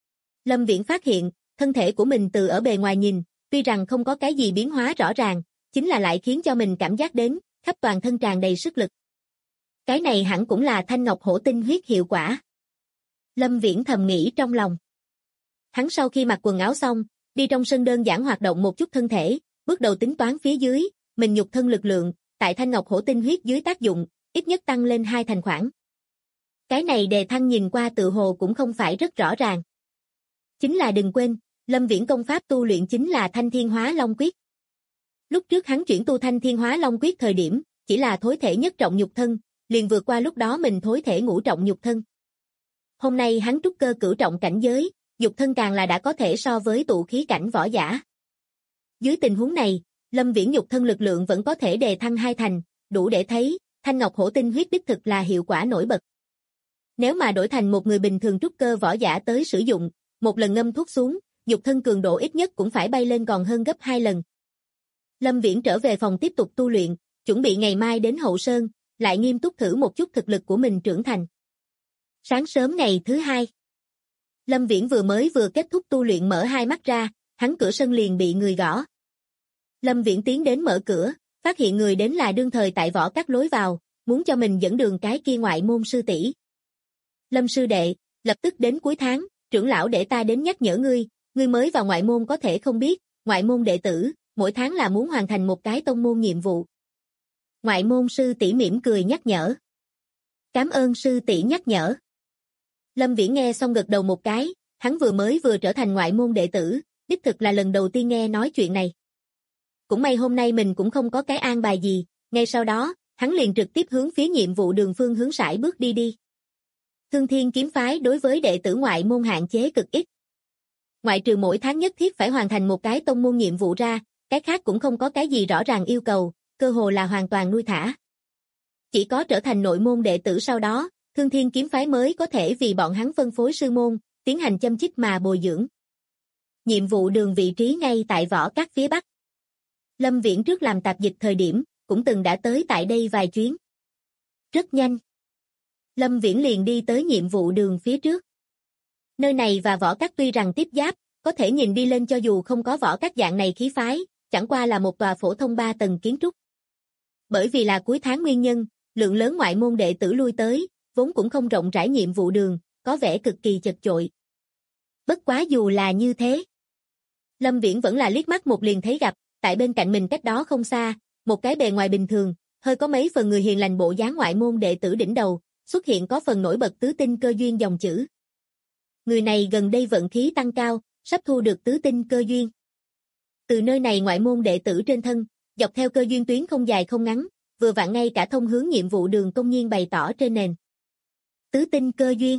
Lâm Viễn phát hiện, thân thể của mình từ ở bề ngoài nhìn, tuy rằng không có cái gì biến hóa rõ ràng, chính là lại khiến cho mình cảm giác đến, khắp toàn thân tràn đầy sức lực. Cái này hẳn cũng là Thanh Ngọc Hổ tinh huyết hiệu quả. Lâm Viễn thầm nghĩ trong lòng. Hắn sau khi mặc quần áo xong, đi trong sân đơn giản hoạt động một chút thân thể, bước đầu tính toán phía dưới, mình nhục thân lực lượng, tại Thanh Ngọc Hổ tinh huyết dưới tác dụng, ít nhất tăng lên 2 thành khoảng. Cái này đề thăng nhìn qua tự hồ cũng không phải rất rõ ràng. Chính là đừng quên, Lâm Viễn công pháp tu luyện chính là Thanh Thiên Hóa Long Quyết. Lúc trước hắn chuyển tu Thanh Thiên Hóa Long Quyết thời điểm, chỉ là thối thể nhất trọng nhục thân, liền vượt qua lúc đó mình thối thể ngũ trọng nhục thân. Hôm nay hắn trúc cơ cửu trọng cảnh giới, nhục thân càng là đã có thể so với tụ khí cảnh võ giả. Dưới tình huống này, Lâm Viễn nhục thân lực lượng vẫn có thể đề thăng 2 thành, đủ để thấy, Thanh Ngọc Hổ tinh huyết đích thực là hiệu quả nổi bật. Nếu mà đổi thành một người bình thường trúc cơ võ giả tới sử dụng, một lần ngâm thuốc xuống, nhục thân cường độ ít nhất cũng phải bay lên còn hơn gấp 2 lần. Lâm Viễn trở về phòng tiếp tục tu luyện, chuẩn bị ngày mai đến Hậu Sơn, lại nghiêm túc thử một chút thực lực của mình trưởng thành. Sáng sớm ngày thứ 2, Lâm Viễn vừa kết thúc tu luyện mở hai mắt ra, hắn cửa sân liền bị người gõ. Lâm Viễn tiến đến mở cửa, phát hiện người đến là đương thời tại võ các lối vào, muốn cho mình dẫn đường cái kia ngoại môn sư tỷ. Lâm sư đệ, lập tức đến cuối tháng, trưởng lão để ta đến nhắc nhở ngươi, ngươi mới vào ngoại môn có thể không biết, ngoại môn đệ tử, mỗi tháng là muốn hoàn thành một cái tông môn nhiệm vụ. Ngoại môn sư tỷ mỉm cười nhắc nhở. Cảm ơn sư tỷ nhắc nhở. Lâm Viễn nghe xong gật đầu một cái, hắn vừa trở thành ngoại môn đệ tử, đích thực là lần đầu tiên nghe nói chuyện này. Cũng may hôm nay mình cũng không có cái an bài gì, ngay sau đó, hắn liền trực tiếp hướng phía nhiệm vụ đường phương hướng sải bước đi. Thương Thiên kiếm phái đối với đệ tử ngoại môn hạn chế cực ít. Ngoại trừ mỗi tháng nhất thiết phải hoàn thành một cái tông môn nhiệm vụ ra, cái khác cũng không có cái gì rõ ràng yêu cầu, cơ hồ là hoàn toàn nuôi thả. Chỉ có trở thành nội môn đệ tử sau đó, Thương Thiên kiếm phái mới có thể vì bọn hắn phân phối sư môn, tiến hành chăm chích mà bồi dưỡng. Nhiệm vụ đường vị trí ngay tại Võ Các phía Bắc. Lâm Viễn trước làm tạp dịch thời điểm, cũng từng đã tới tại đây vài chuyến. Rất nhanh. Lâm Viễn liền đi tới nhiệm vụ đường phía trước. Nơi này và Võ Các tuy rằng tiếp giáp, có thể nhìn đi lên cho dù không có Võ Các dạng này khí phái, chẳng qua là một tòa phổ thông 3 tầng kiến trúc. Bởi vì là cuối tháng nguyên nhân, lượng lớn ngoại môn đệ tử lui tới, vốn cũng không rộng rãi nhiệm vụ đường, có vẻ cực kỳ chật chội. Bất quá dù là như thế, Lâm Viễn vẫn là liếc mắt một liền thấy gặp, tại bên cạnh mình cách đó không xa, một cái bề ngoài bình thường, hơi có mấy phần người hiền lành bộ dáng ngoại môn đệ tử đỉnh đầu, xuất hiện có phần nổi bật tứ tinh cơ duyên dòng chữ. Người này gần đây vận khí tăng cao, sắp thu được tứ tinh cơ duyên. Từ nơi này ngoại môn đệ tử trên thân, dọc theo cơ duyên tuyến không dài không ngắn, vừa vặn ngay cả thông hướng nhiệm vụ đường công nhiên bày tỏ trên nền. Tứ tinh cơ duyên.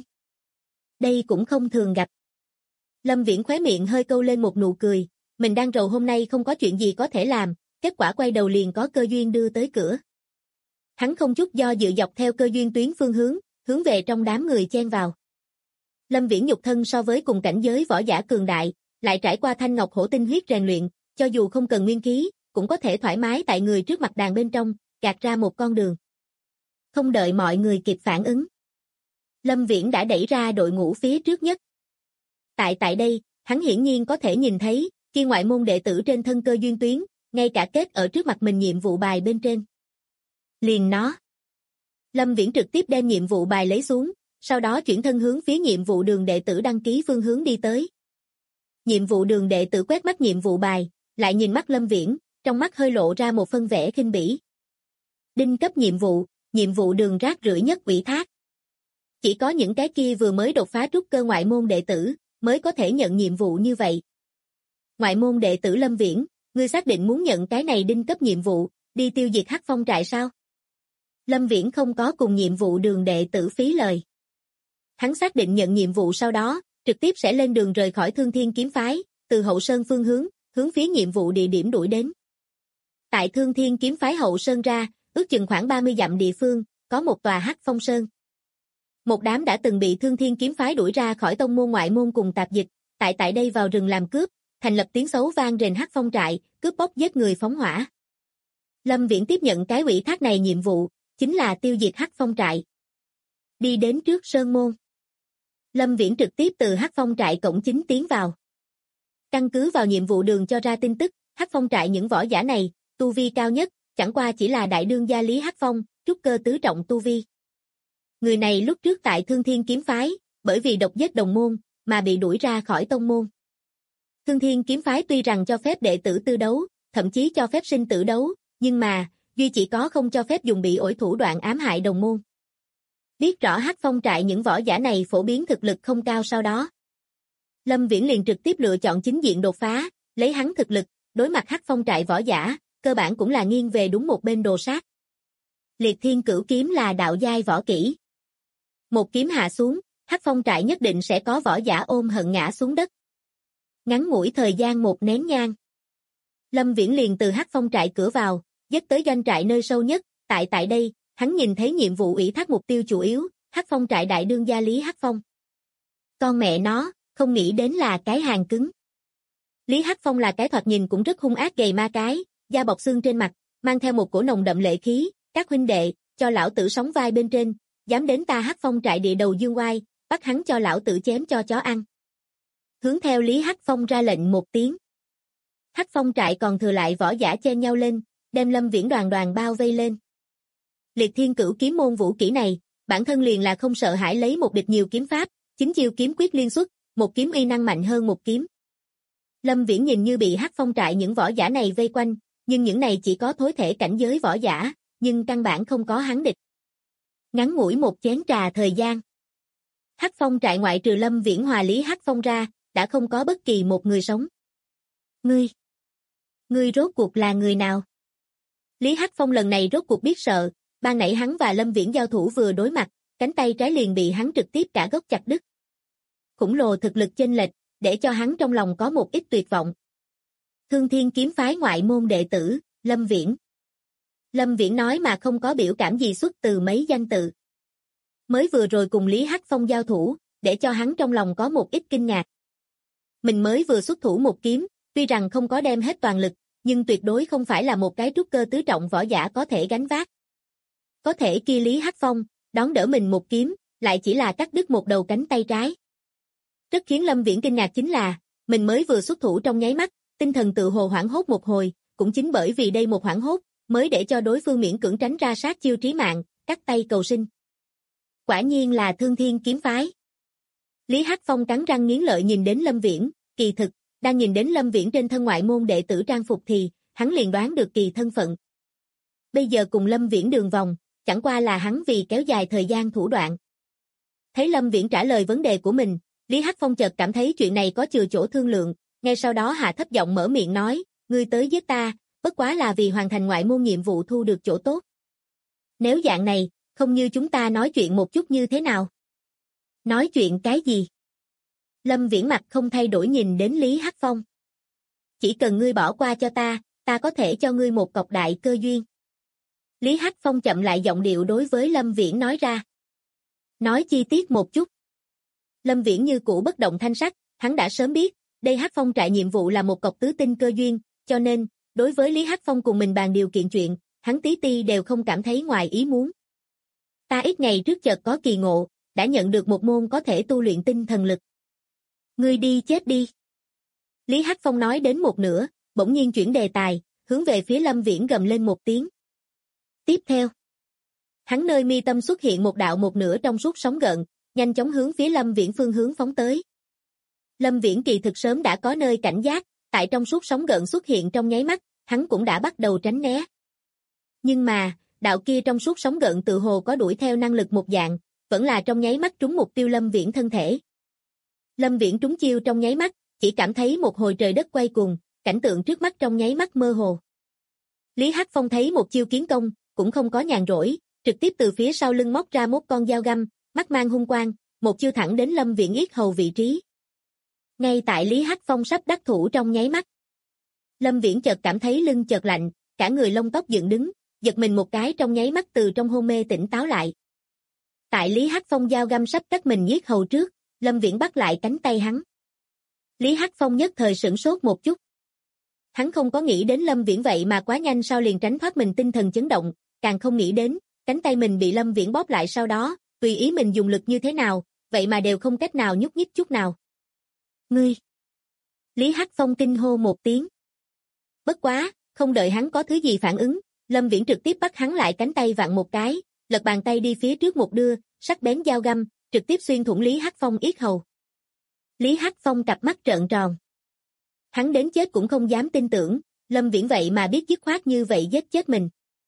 Đây cũng không thường gặp. Lâm Viễn khóe miệng hơi câu lên một nụ cười, mình đang rầu hôm nay không có chuyện gì có thể làm, kết quả quay đầu liền có cơ duyên đưa tới cửa. Hắn không chút do dự dọc theo cơ duyên tuyến phương hướng về trong đám người chen vào. Lâm Viễn nhục thân so với cùng cảnh giới võ giả cường đại, lại trải qua thanh ngọc hổ tinh huyết rèn luyện, cho dù không cần nguyên khí, cũng có thể thoải mái tại người trước mặt đàn bên trong, gạt ra một con đường. Không đợi mọi người kịp phản ứng, Lâm Viễn đã đẩy ra đội ngũ phía trước nhất. Tại đây, hắn hiển nhiên có thể nhìn thấy, khi ngoại môn đệ tử trên thân cơ duyên tuyến, ngay cả kết ở trước mặt mình nhiệm vụ bài bên trên. Liền nó. Lâm Viễn trực tiếp đem nhiệm vụ bài lấy xuống, sau đó chuyển thân hướng phía nhiệm vụ đường đệ tử đăng ký phương hướng đi tới. Nhiệm vụ đường đệ tử quét mắt nhiệm vụ bài, lại nhìn mắt Lâm Viễn, trong mắt hơi lộ ra một phân vẻ khinh bỉ. Đinh cấp nhiệm vụ đường rác rưởi nhất ủy thác. Chỉ có những cái kia vừa mới đột phá trúc cơ ngoại môn đệ tử, mới có thể nhận nhiệm vụ như vậy. Ngoại môn đệ tử Lâm Viễn, ngươi xác định muốn nhận cái này đinh cấp nhiệm vụ, đi tiêu diệt Hắc Phong trại sao? Lâm Viễn không có cùng nhiệm vụ đường đệ tử phí lời. Hắn xác định nhận nhiệm vụ sau đó, trực tiếp sẽ lên đường rời khỏi Thương Thiên kiếm phái, từ Hậu Sơn phương hướng phía nhiệm vụ địa điểm đuổi đến. Tại Thương Thiên kiếm phái Hậu Sơn ra, ước chừng khoảng 30 dặm địa phương, có một tòa Hắc Phong Sơn. Một đám đã từng bị Thương Thiên kiếm phái đuổi ra khỏi tông môn ngoại môn cùng tạp dịch, tại đây vào rừng làm cướp, thành lập tiếng xấu vang rền Hắc Phong trại, cướp bóc giết người phóng hỏa. Lâm Viễn tiếp nhận cái ủy thác này nhiệm vụ, chính là tiêu diệt Hắc Phong trại. Đi đến trước sơn môn. Lâm Viễn trực tiếp từ Hắc Phong trại cổng chính tiến vào. Căn cứ vào nhiệm vụ đường cho ra tin tức, Hắc Phong trại những võ giả này, tu vi cao nhất, chẳng qua chỉ là đại đương gia Lý Hắc Phong, trúc cơ tứ trọng tu vi. Người này lúc trước tại Thương Thiên kiếm phái, bởi vì độc giết đồng môn, mà bị đuổi ra khỏi tông môn. Thương Thiên kiếm phái tuy rằng cho phép đệ tử tư đấu, thậm chí cho phép sinh tử đấu, nhưng mà, duy chỉ có không cho phép dùng bị ổi thủ đoạn ám hại đồng môn. Biết rõ Hắc Phong trại những võ giả này phổ biến thực lực không cao sau đó. Lâm Viễn liền trực tiếp lựa chọn chính diện đột phá, lấy hắn thực lực, đối mặt Hắc Phong trại võ giả, cơ bản cũng là nghiêng về đúng một bên đồ sát. Liệt Thiên Cửu kiếm là đạo giai võ kỹ. Một kiếm hạ xuống, Hắc Phong trại nhất định sẽ có võ giả ôm hận ngã xuống đất. Ngắn ngủi thời gian một nén nhang. Lâm Viễn liền từ Hắc Phong trại cửa vào, dứt tới doanh trại nơi sâu nhất, tại đây, hắn nhìn thấy nhiệm vụ ủy thác mục tiêu chủ yếu, Hắc Phong trại đại đương gia Lý Hắc Phong. Con mẹ nó, không nghĩ đến là cái hàng cứng. Lý Hắc Phong là cái thoạt nhìn cũng rất hung ác gầy ma cái, da bọc xương trên mặt, mang theo một cổ nồng đậm lệ khí, các huynh đệ, cho lão tử sóng vai bên trên, dám đến ta Hắc Phong trại địa đầu dương oai, bắt hắn cho lão tử chém cho chó ăn. Hướng theo Lý Hắc Phong ra lệnh một tiếng. Hắc Phong trại còn thừa lại võ giả chen nhau lên, đem Lâm Viễn đoàn bao vây lên. Liệt Thiên Cửu kiếm môn vũ kỹ này, bản thân liền là không sợ hãi lấy một địch nhiều kiếm pháp, chính chiêu kiếm quyết liên xuất, một kiếm uy năng mạnh hơn một kiếm. Lâm Viễn nhìn như bị Hắc Phong trại những võ giả này vây quanh, nhưng những này chỉ có thối thể cảnh giới võ giả, nhưng căn bản không có hắn địch. Ngắn ngủi một chén trà thời gian, Hắc Phong trại ngoại trừ Lâm Viễn Hòa Lý Hắc Phong ra, đã không có bất kỳ một người sống. Ngươi rốt cuộc là người nào? Lý Hắc Phong lần này rốt cuộc biết sợ, ban nãy hắn và Lâm Viễn giao thủ vừa đối mặt, cánh tay trái liền bị hắn trực tiếp cả gốc chặt đứt. Khủng lồ thực lực chênh lệch, để cho hắn trong lòng có một ít tuyệt vọng. Thương Thiên kiếm phái ngoại môn đệ tử, Lâm Viễn. Lâm Viễn nói mà không có biểu cảm gì xuất từ mấy danh tự. Mới vừa rồi cùng Lý Hắc Phong giao thủ, để cho hắn trong lòng có một ít kinh ngạc. Mình mới vừa xuất thủ một kiếm, tuy rằng không có đem hết toàn lực, nhưng tuyệt đối không phải là một cái trúc cơ tứ trọng võ giả có thể gánh vác. Có thể kia Lý Hắc Phong, đón đỡ mình một kiếm, lại chỉ là cắt đứt một đầu cánh tay trái. Rất khiến Lâm Viễn kinh ngạc chính là, mình mới vừa xuất thủ trong nháy mắt, tinh thần tự hồ hoảng hốt một hồi, cũng chính bởi vì đây một hoảng hốt, mới để cho đối phương miễn cưỡng tránh ra sát chiêu trí mạng, cắt tay cầu sinh. Quả nhiên là Thương Thiên kiếm phái. Lý Hắc Phong cắn răng nghiến lợi nhìn đến Lâm Viễn, kỳ thực, đang nhìn đến Lâm Viễn trên thân ngoại môn đệ tử trang phục thì, hắn liền đoán được kỳ thân phận. Bây giờ cùng Lâm Viễn đường vòng, chẳng qua là hắn vì kéo dài thời gian thủ đoạn. Thấy Lâm Viễn trả lời vấn đề của mình, Lý Hắc Phong chợt cảm thấy chuyện này có chừa chỗ thương lượng, ngay sau đó hạ thấp giọng mở miệng nói, ngươi tới giết ta, bất quá là vì hoàn thành ngoại môn nhiệm vụ thu được chỗ tốt. Nếu dạng này, không như chúng ta nói chuyện một chút như thế nào? Nói chuyện cái gì? Lâm Viễn mặt không thay đổi nhìn đến Lý Hắc Phong. Chỉ cần ngươi bỏ qua cho ta có thể cho ngươi một cọc đại cơ duyên. Lý Hắc Phong chậm lại giọng điệu đối với Lâm Viễn nói ra. Nói chi tiết một chút. Lâm Viễn như cũ bất động thanh sắc, hắn đã sớm biết, đây Hắc Phong trại nhiệm vụ là một cọc tứ tinh cơ duyên, cho nên, đối với Lý Hắc Phong cùng mình bàn điều kiện chuyện, hắn tí ti đều không cảm thấy ngoài ý muốn. Ta ít ngày trước chợt có kỳ ngộ, đã nhận được một môn có thể tu luyện tinh thần lực. Ngươi đi chết đi. Lý Hắc Phong nói đến một nửa, bỗng nhiên chuyển đề tài, hướng về phía Lâm Viễn gầm lên một tiếng. Tiếp theo, hắn nơi mi tâm xuất hiện một đạo một nửa trong suốt sóng gợn, nhanh chóng hướng phía Lâm Viễn phương hướng phóng tới. Lâm Viễn kỳ thực sớm đã có nơi cảnh giác, tại trong suốt sóng gợn xuất hiện trong nháy mắt, hắn cũng đã bắt đầu tránh né. Nhưng mà, đạo kia trong suốt sóng gợn tự hồ có đuổi theo năng lực một dạng, vẫn là trong nháy mắt trúng mục tiêu Lâm Viễn thân thể. Lâm Viễn trúng chiêu trong nháy mắt, chỉ cảm thấy một hồi trời đất quay cuồng, cảnh tượng trước mắt trong nháy mắt mơ hồ. Lý Hắc Phong thấy một chiêu kiến công, cũng không có nhàn rỗi, trực tiếp từ phía sau lưng móc ra một con dao găm, mắt mang hung quang, một chiêu thẳng đến Lâm Viễn yết hầu vị trí. Ngay tại Lý Hắc Phong sắp đắc thủ trong nháy mắt, Lâm Viễn chợt cảm thấy lưng chợt lạnh, cả người lông tóc dựng đứng, giật mình một cái trong nháy mắt từ trong hôn mê tỉnh táo lại. Tại Lý Hắc Phong dao găm sắp cắt mình yết hầu trước, Lâm Viễn bắt lại cánh tay hắn. Lý Hắc Phong nhất thời sửng sốt một chút. Hắn không có nghĩ đến Lâm Viễn vậy mà quá nhanh sau liền tránh thoát mình tinh thần chấn động, càng không nghĩ đến, cánh tay mình bị Lâm Viễn bóp lại sau đó, tùy ý mình dùng lực như thế nào, vậy mà đều không cách nào nhúc nhích chút nào. Ngươi! Lý Hắc Phong kinh hô một tiếng. Bất quá, không đợi hắn có thứ gì phản ứng, Lâm Viễn trực tiếp bắt hắn lại cánh tay vặn một cái, lật bàn tay đi phía trước một đưa, sắc bén dao găm, trực tiếp xuyên thủng Lý Hắc Phong yết hầu. Lý Hắc Phong cặp mắt trợn tròn. Hắn đến chết cũng không dám tin tưởng, Lâm Viễn vậy mà biết dứt khoát như vậy giết chết mình.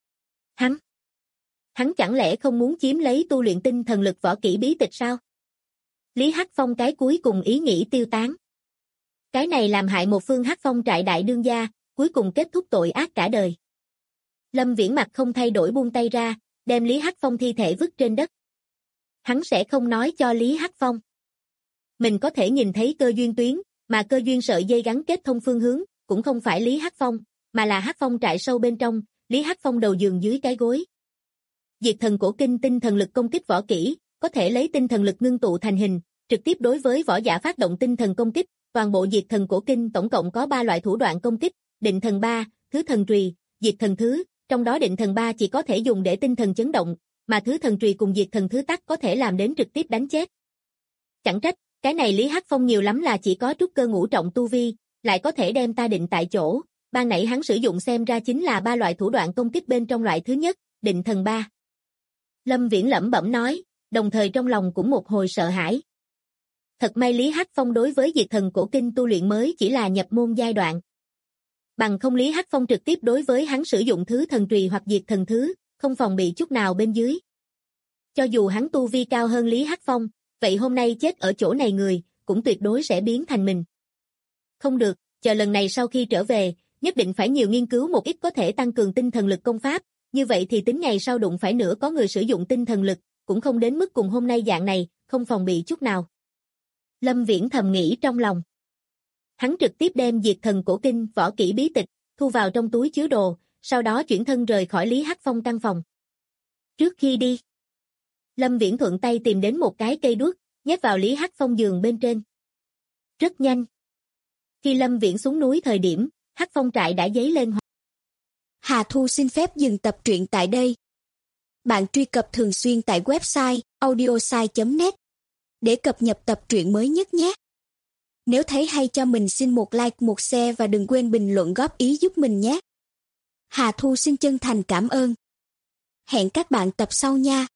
Hắn chẳng lẽ không muốn chiếm lấy tu luyện tinh thần lực võ kỹ bí tịch sao? Lý Hắc Phong cái cuối cùng ý nghĩ tiêu tán. Cái này làm hại một phương Hắc Phong trại đại đương gia, cuối cùng kết thúc tội ác cả đời. Lâm Viễn mặt không thay đổi buông tay ra, đem Lý Hắc Phong thi thể vứt trên đất. Hắn sẽ không nói cho Lý Hắc Phong. Mình có thể nhìn thấy cơ duyên tuyến, mà cơ duyên sợi dây gắn kết thông phương hướng, cũng không phải Lý Hắc Phong, mà là Hắc Phong trại sâu bên trong, Lý Hắc Phong đầu giường dưới cái gối. Diệt thần cổ kinh tinh thần lực công kích võ kỹ, có thể lấy tinh thần lực ngưng tụ thành hình, trực tiếp đối với võ giả phát động tinh thần công kích, toàn bộ diệt thần cổ kinh tổng cộng có 3 loại thủ đoạn công kích, định thần 3, thứ thần trùy, diệt thần thứ, trong đó định thần 3 chỉ có thể dùng để tinh thần chấn động, mà thứ thần trùy cùng diệt thần thứ tắc có thể làm đến trực tiếp đánh chết. Chẳng trách, cái này Lý Hắc Phong nhiều lắm là chỉ có trúc cơ ngũ trọng tu vi, lại có thể đem ta định tại chỗ, ban nãy hắn sử dụng xem ra chính là 3 loại thủ đoạn công kích bên trong loại thứ nhất, định thần 3. Lâm Viễn lẩm bẩm nói, đồng thời trong lòng cũng một hồi sợ hãi. Thật may Lý Hắc Phong đối với diệt thần cổ kinh tu luyện mới chỉ là nhập môn giai đoạn. Bằng không Lý Hắc Phong trực tiếp đối với hắn sử dụng thứ thần trùy hoặc diệt thần thứ, không phòng bị chút nào bên dưới. Cho dù hắn tu vi cao hơn Lý Hắc Phong, vậy hôm nay chết ở chỗ này người, cũng tuyệt đối sẽ biến thành mình. Không được, chờ lần này sau khi trở về, nhất định phải nhiều nghiên cứu một ít có thể tăng cường tinh thần lực công pháp, như vậy thì tính ngày sau đụng phải nữa có người sử dụng tinh thần lực, cũng không đến mức cùng hôm nay dạng này, không phòng bị chút nào. Lâm Viễn thầm nghĩ trong lòng. Hắn trực tiếp đem Diệt Thần Cổ Kinh, võ kỹ bí tịch, thu vào trong túi chứa đồ, sau đó chuyển thân rời khỏi Lý Hắc Phong căn phòng. Trước khi đi, Lâm Viễn thuận tay tìm đến một cái cây đuốc, nhét vào Lý Hắc Phong giường bên trên. Rất nhanh. Khi Lâm Viễn xuống núi thời điểm, Hắc Phong trại đã dấy lên. Hà Thu xin phép dừng tập truyện tại đây. Bạn truy cập thường xuyên tại website audiosai.net để cập nhật tập truyện mới nhất nhé. Nếu thấy hay cho mình xin một like, một share và đừng quên bình luận góp ý giúp mình nhé. Hà Thu xin chân thành cảm ơn. Hẹn các bạn tập sau nha.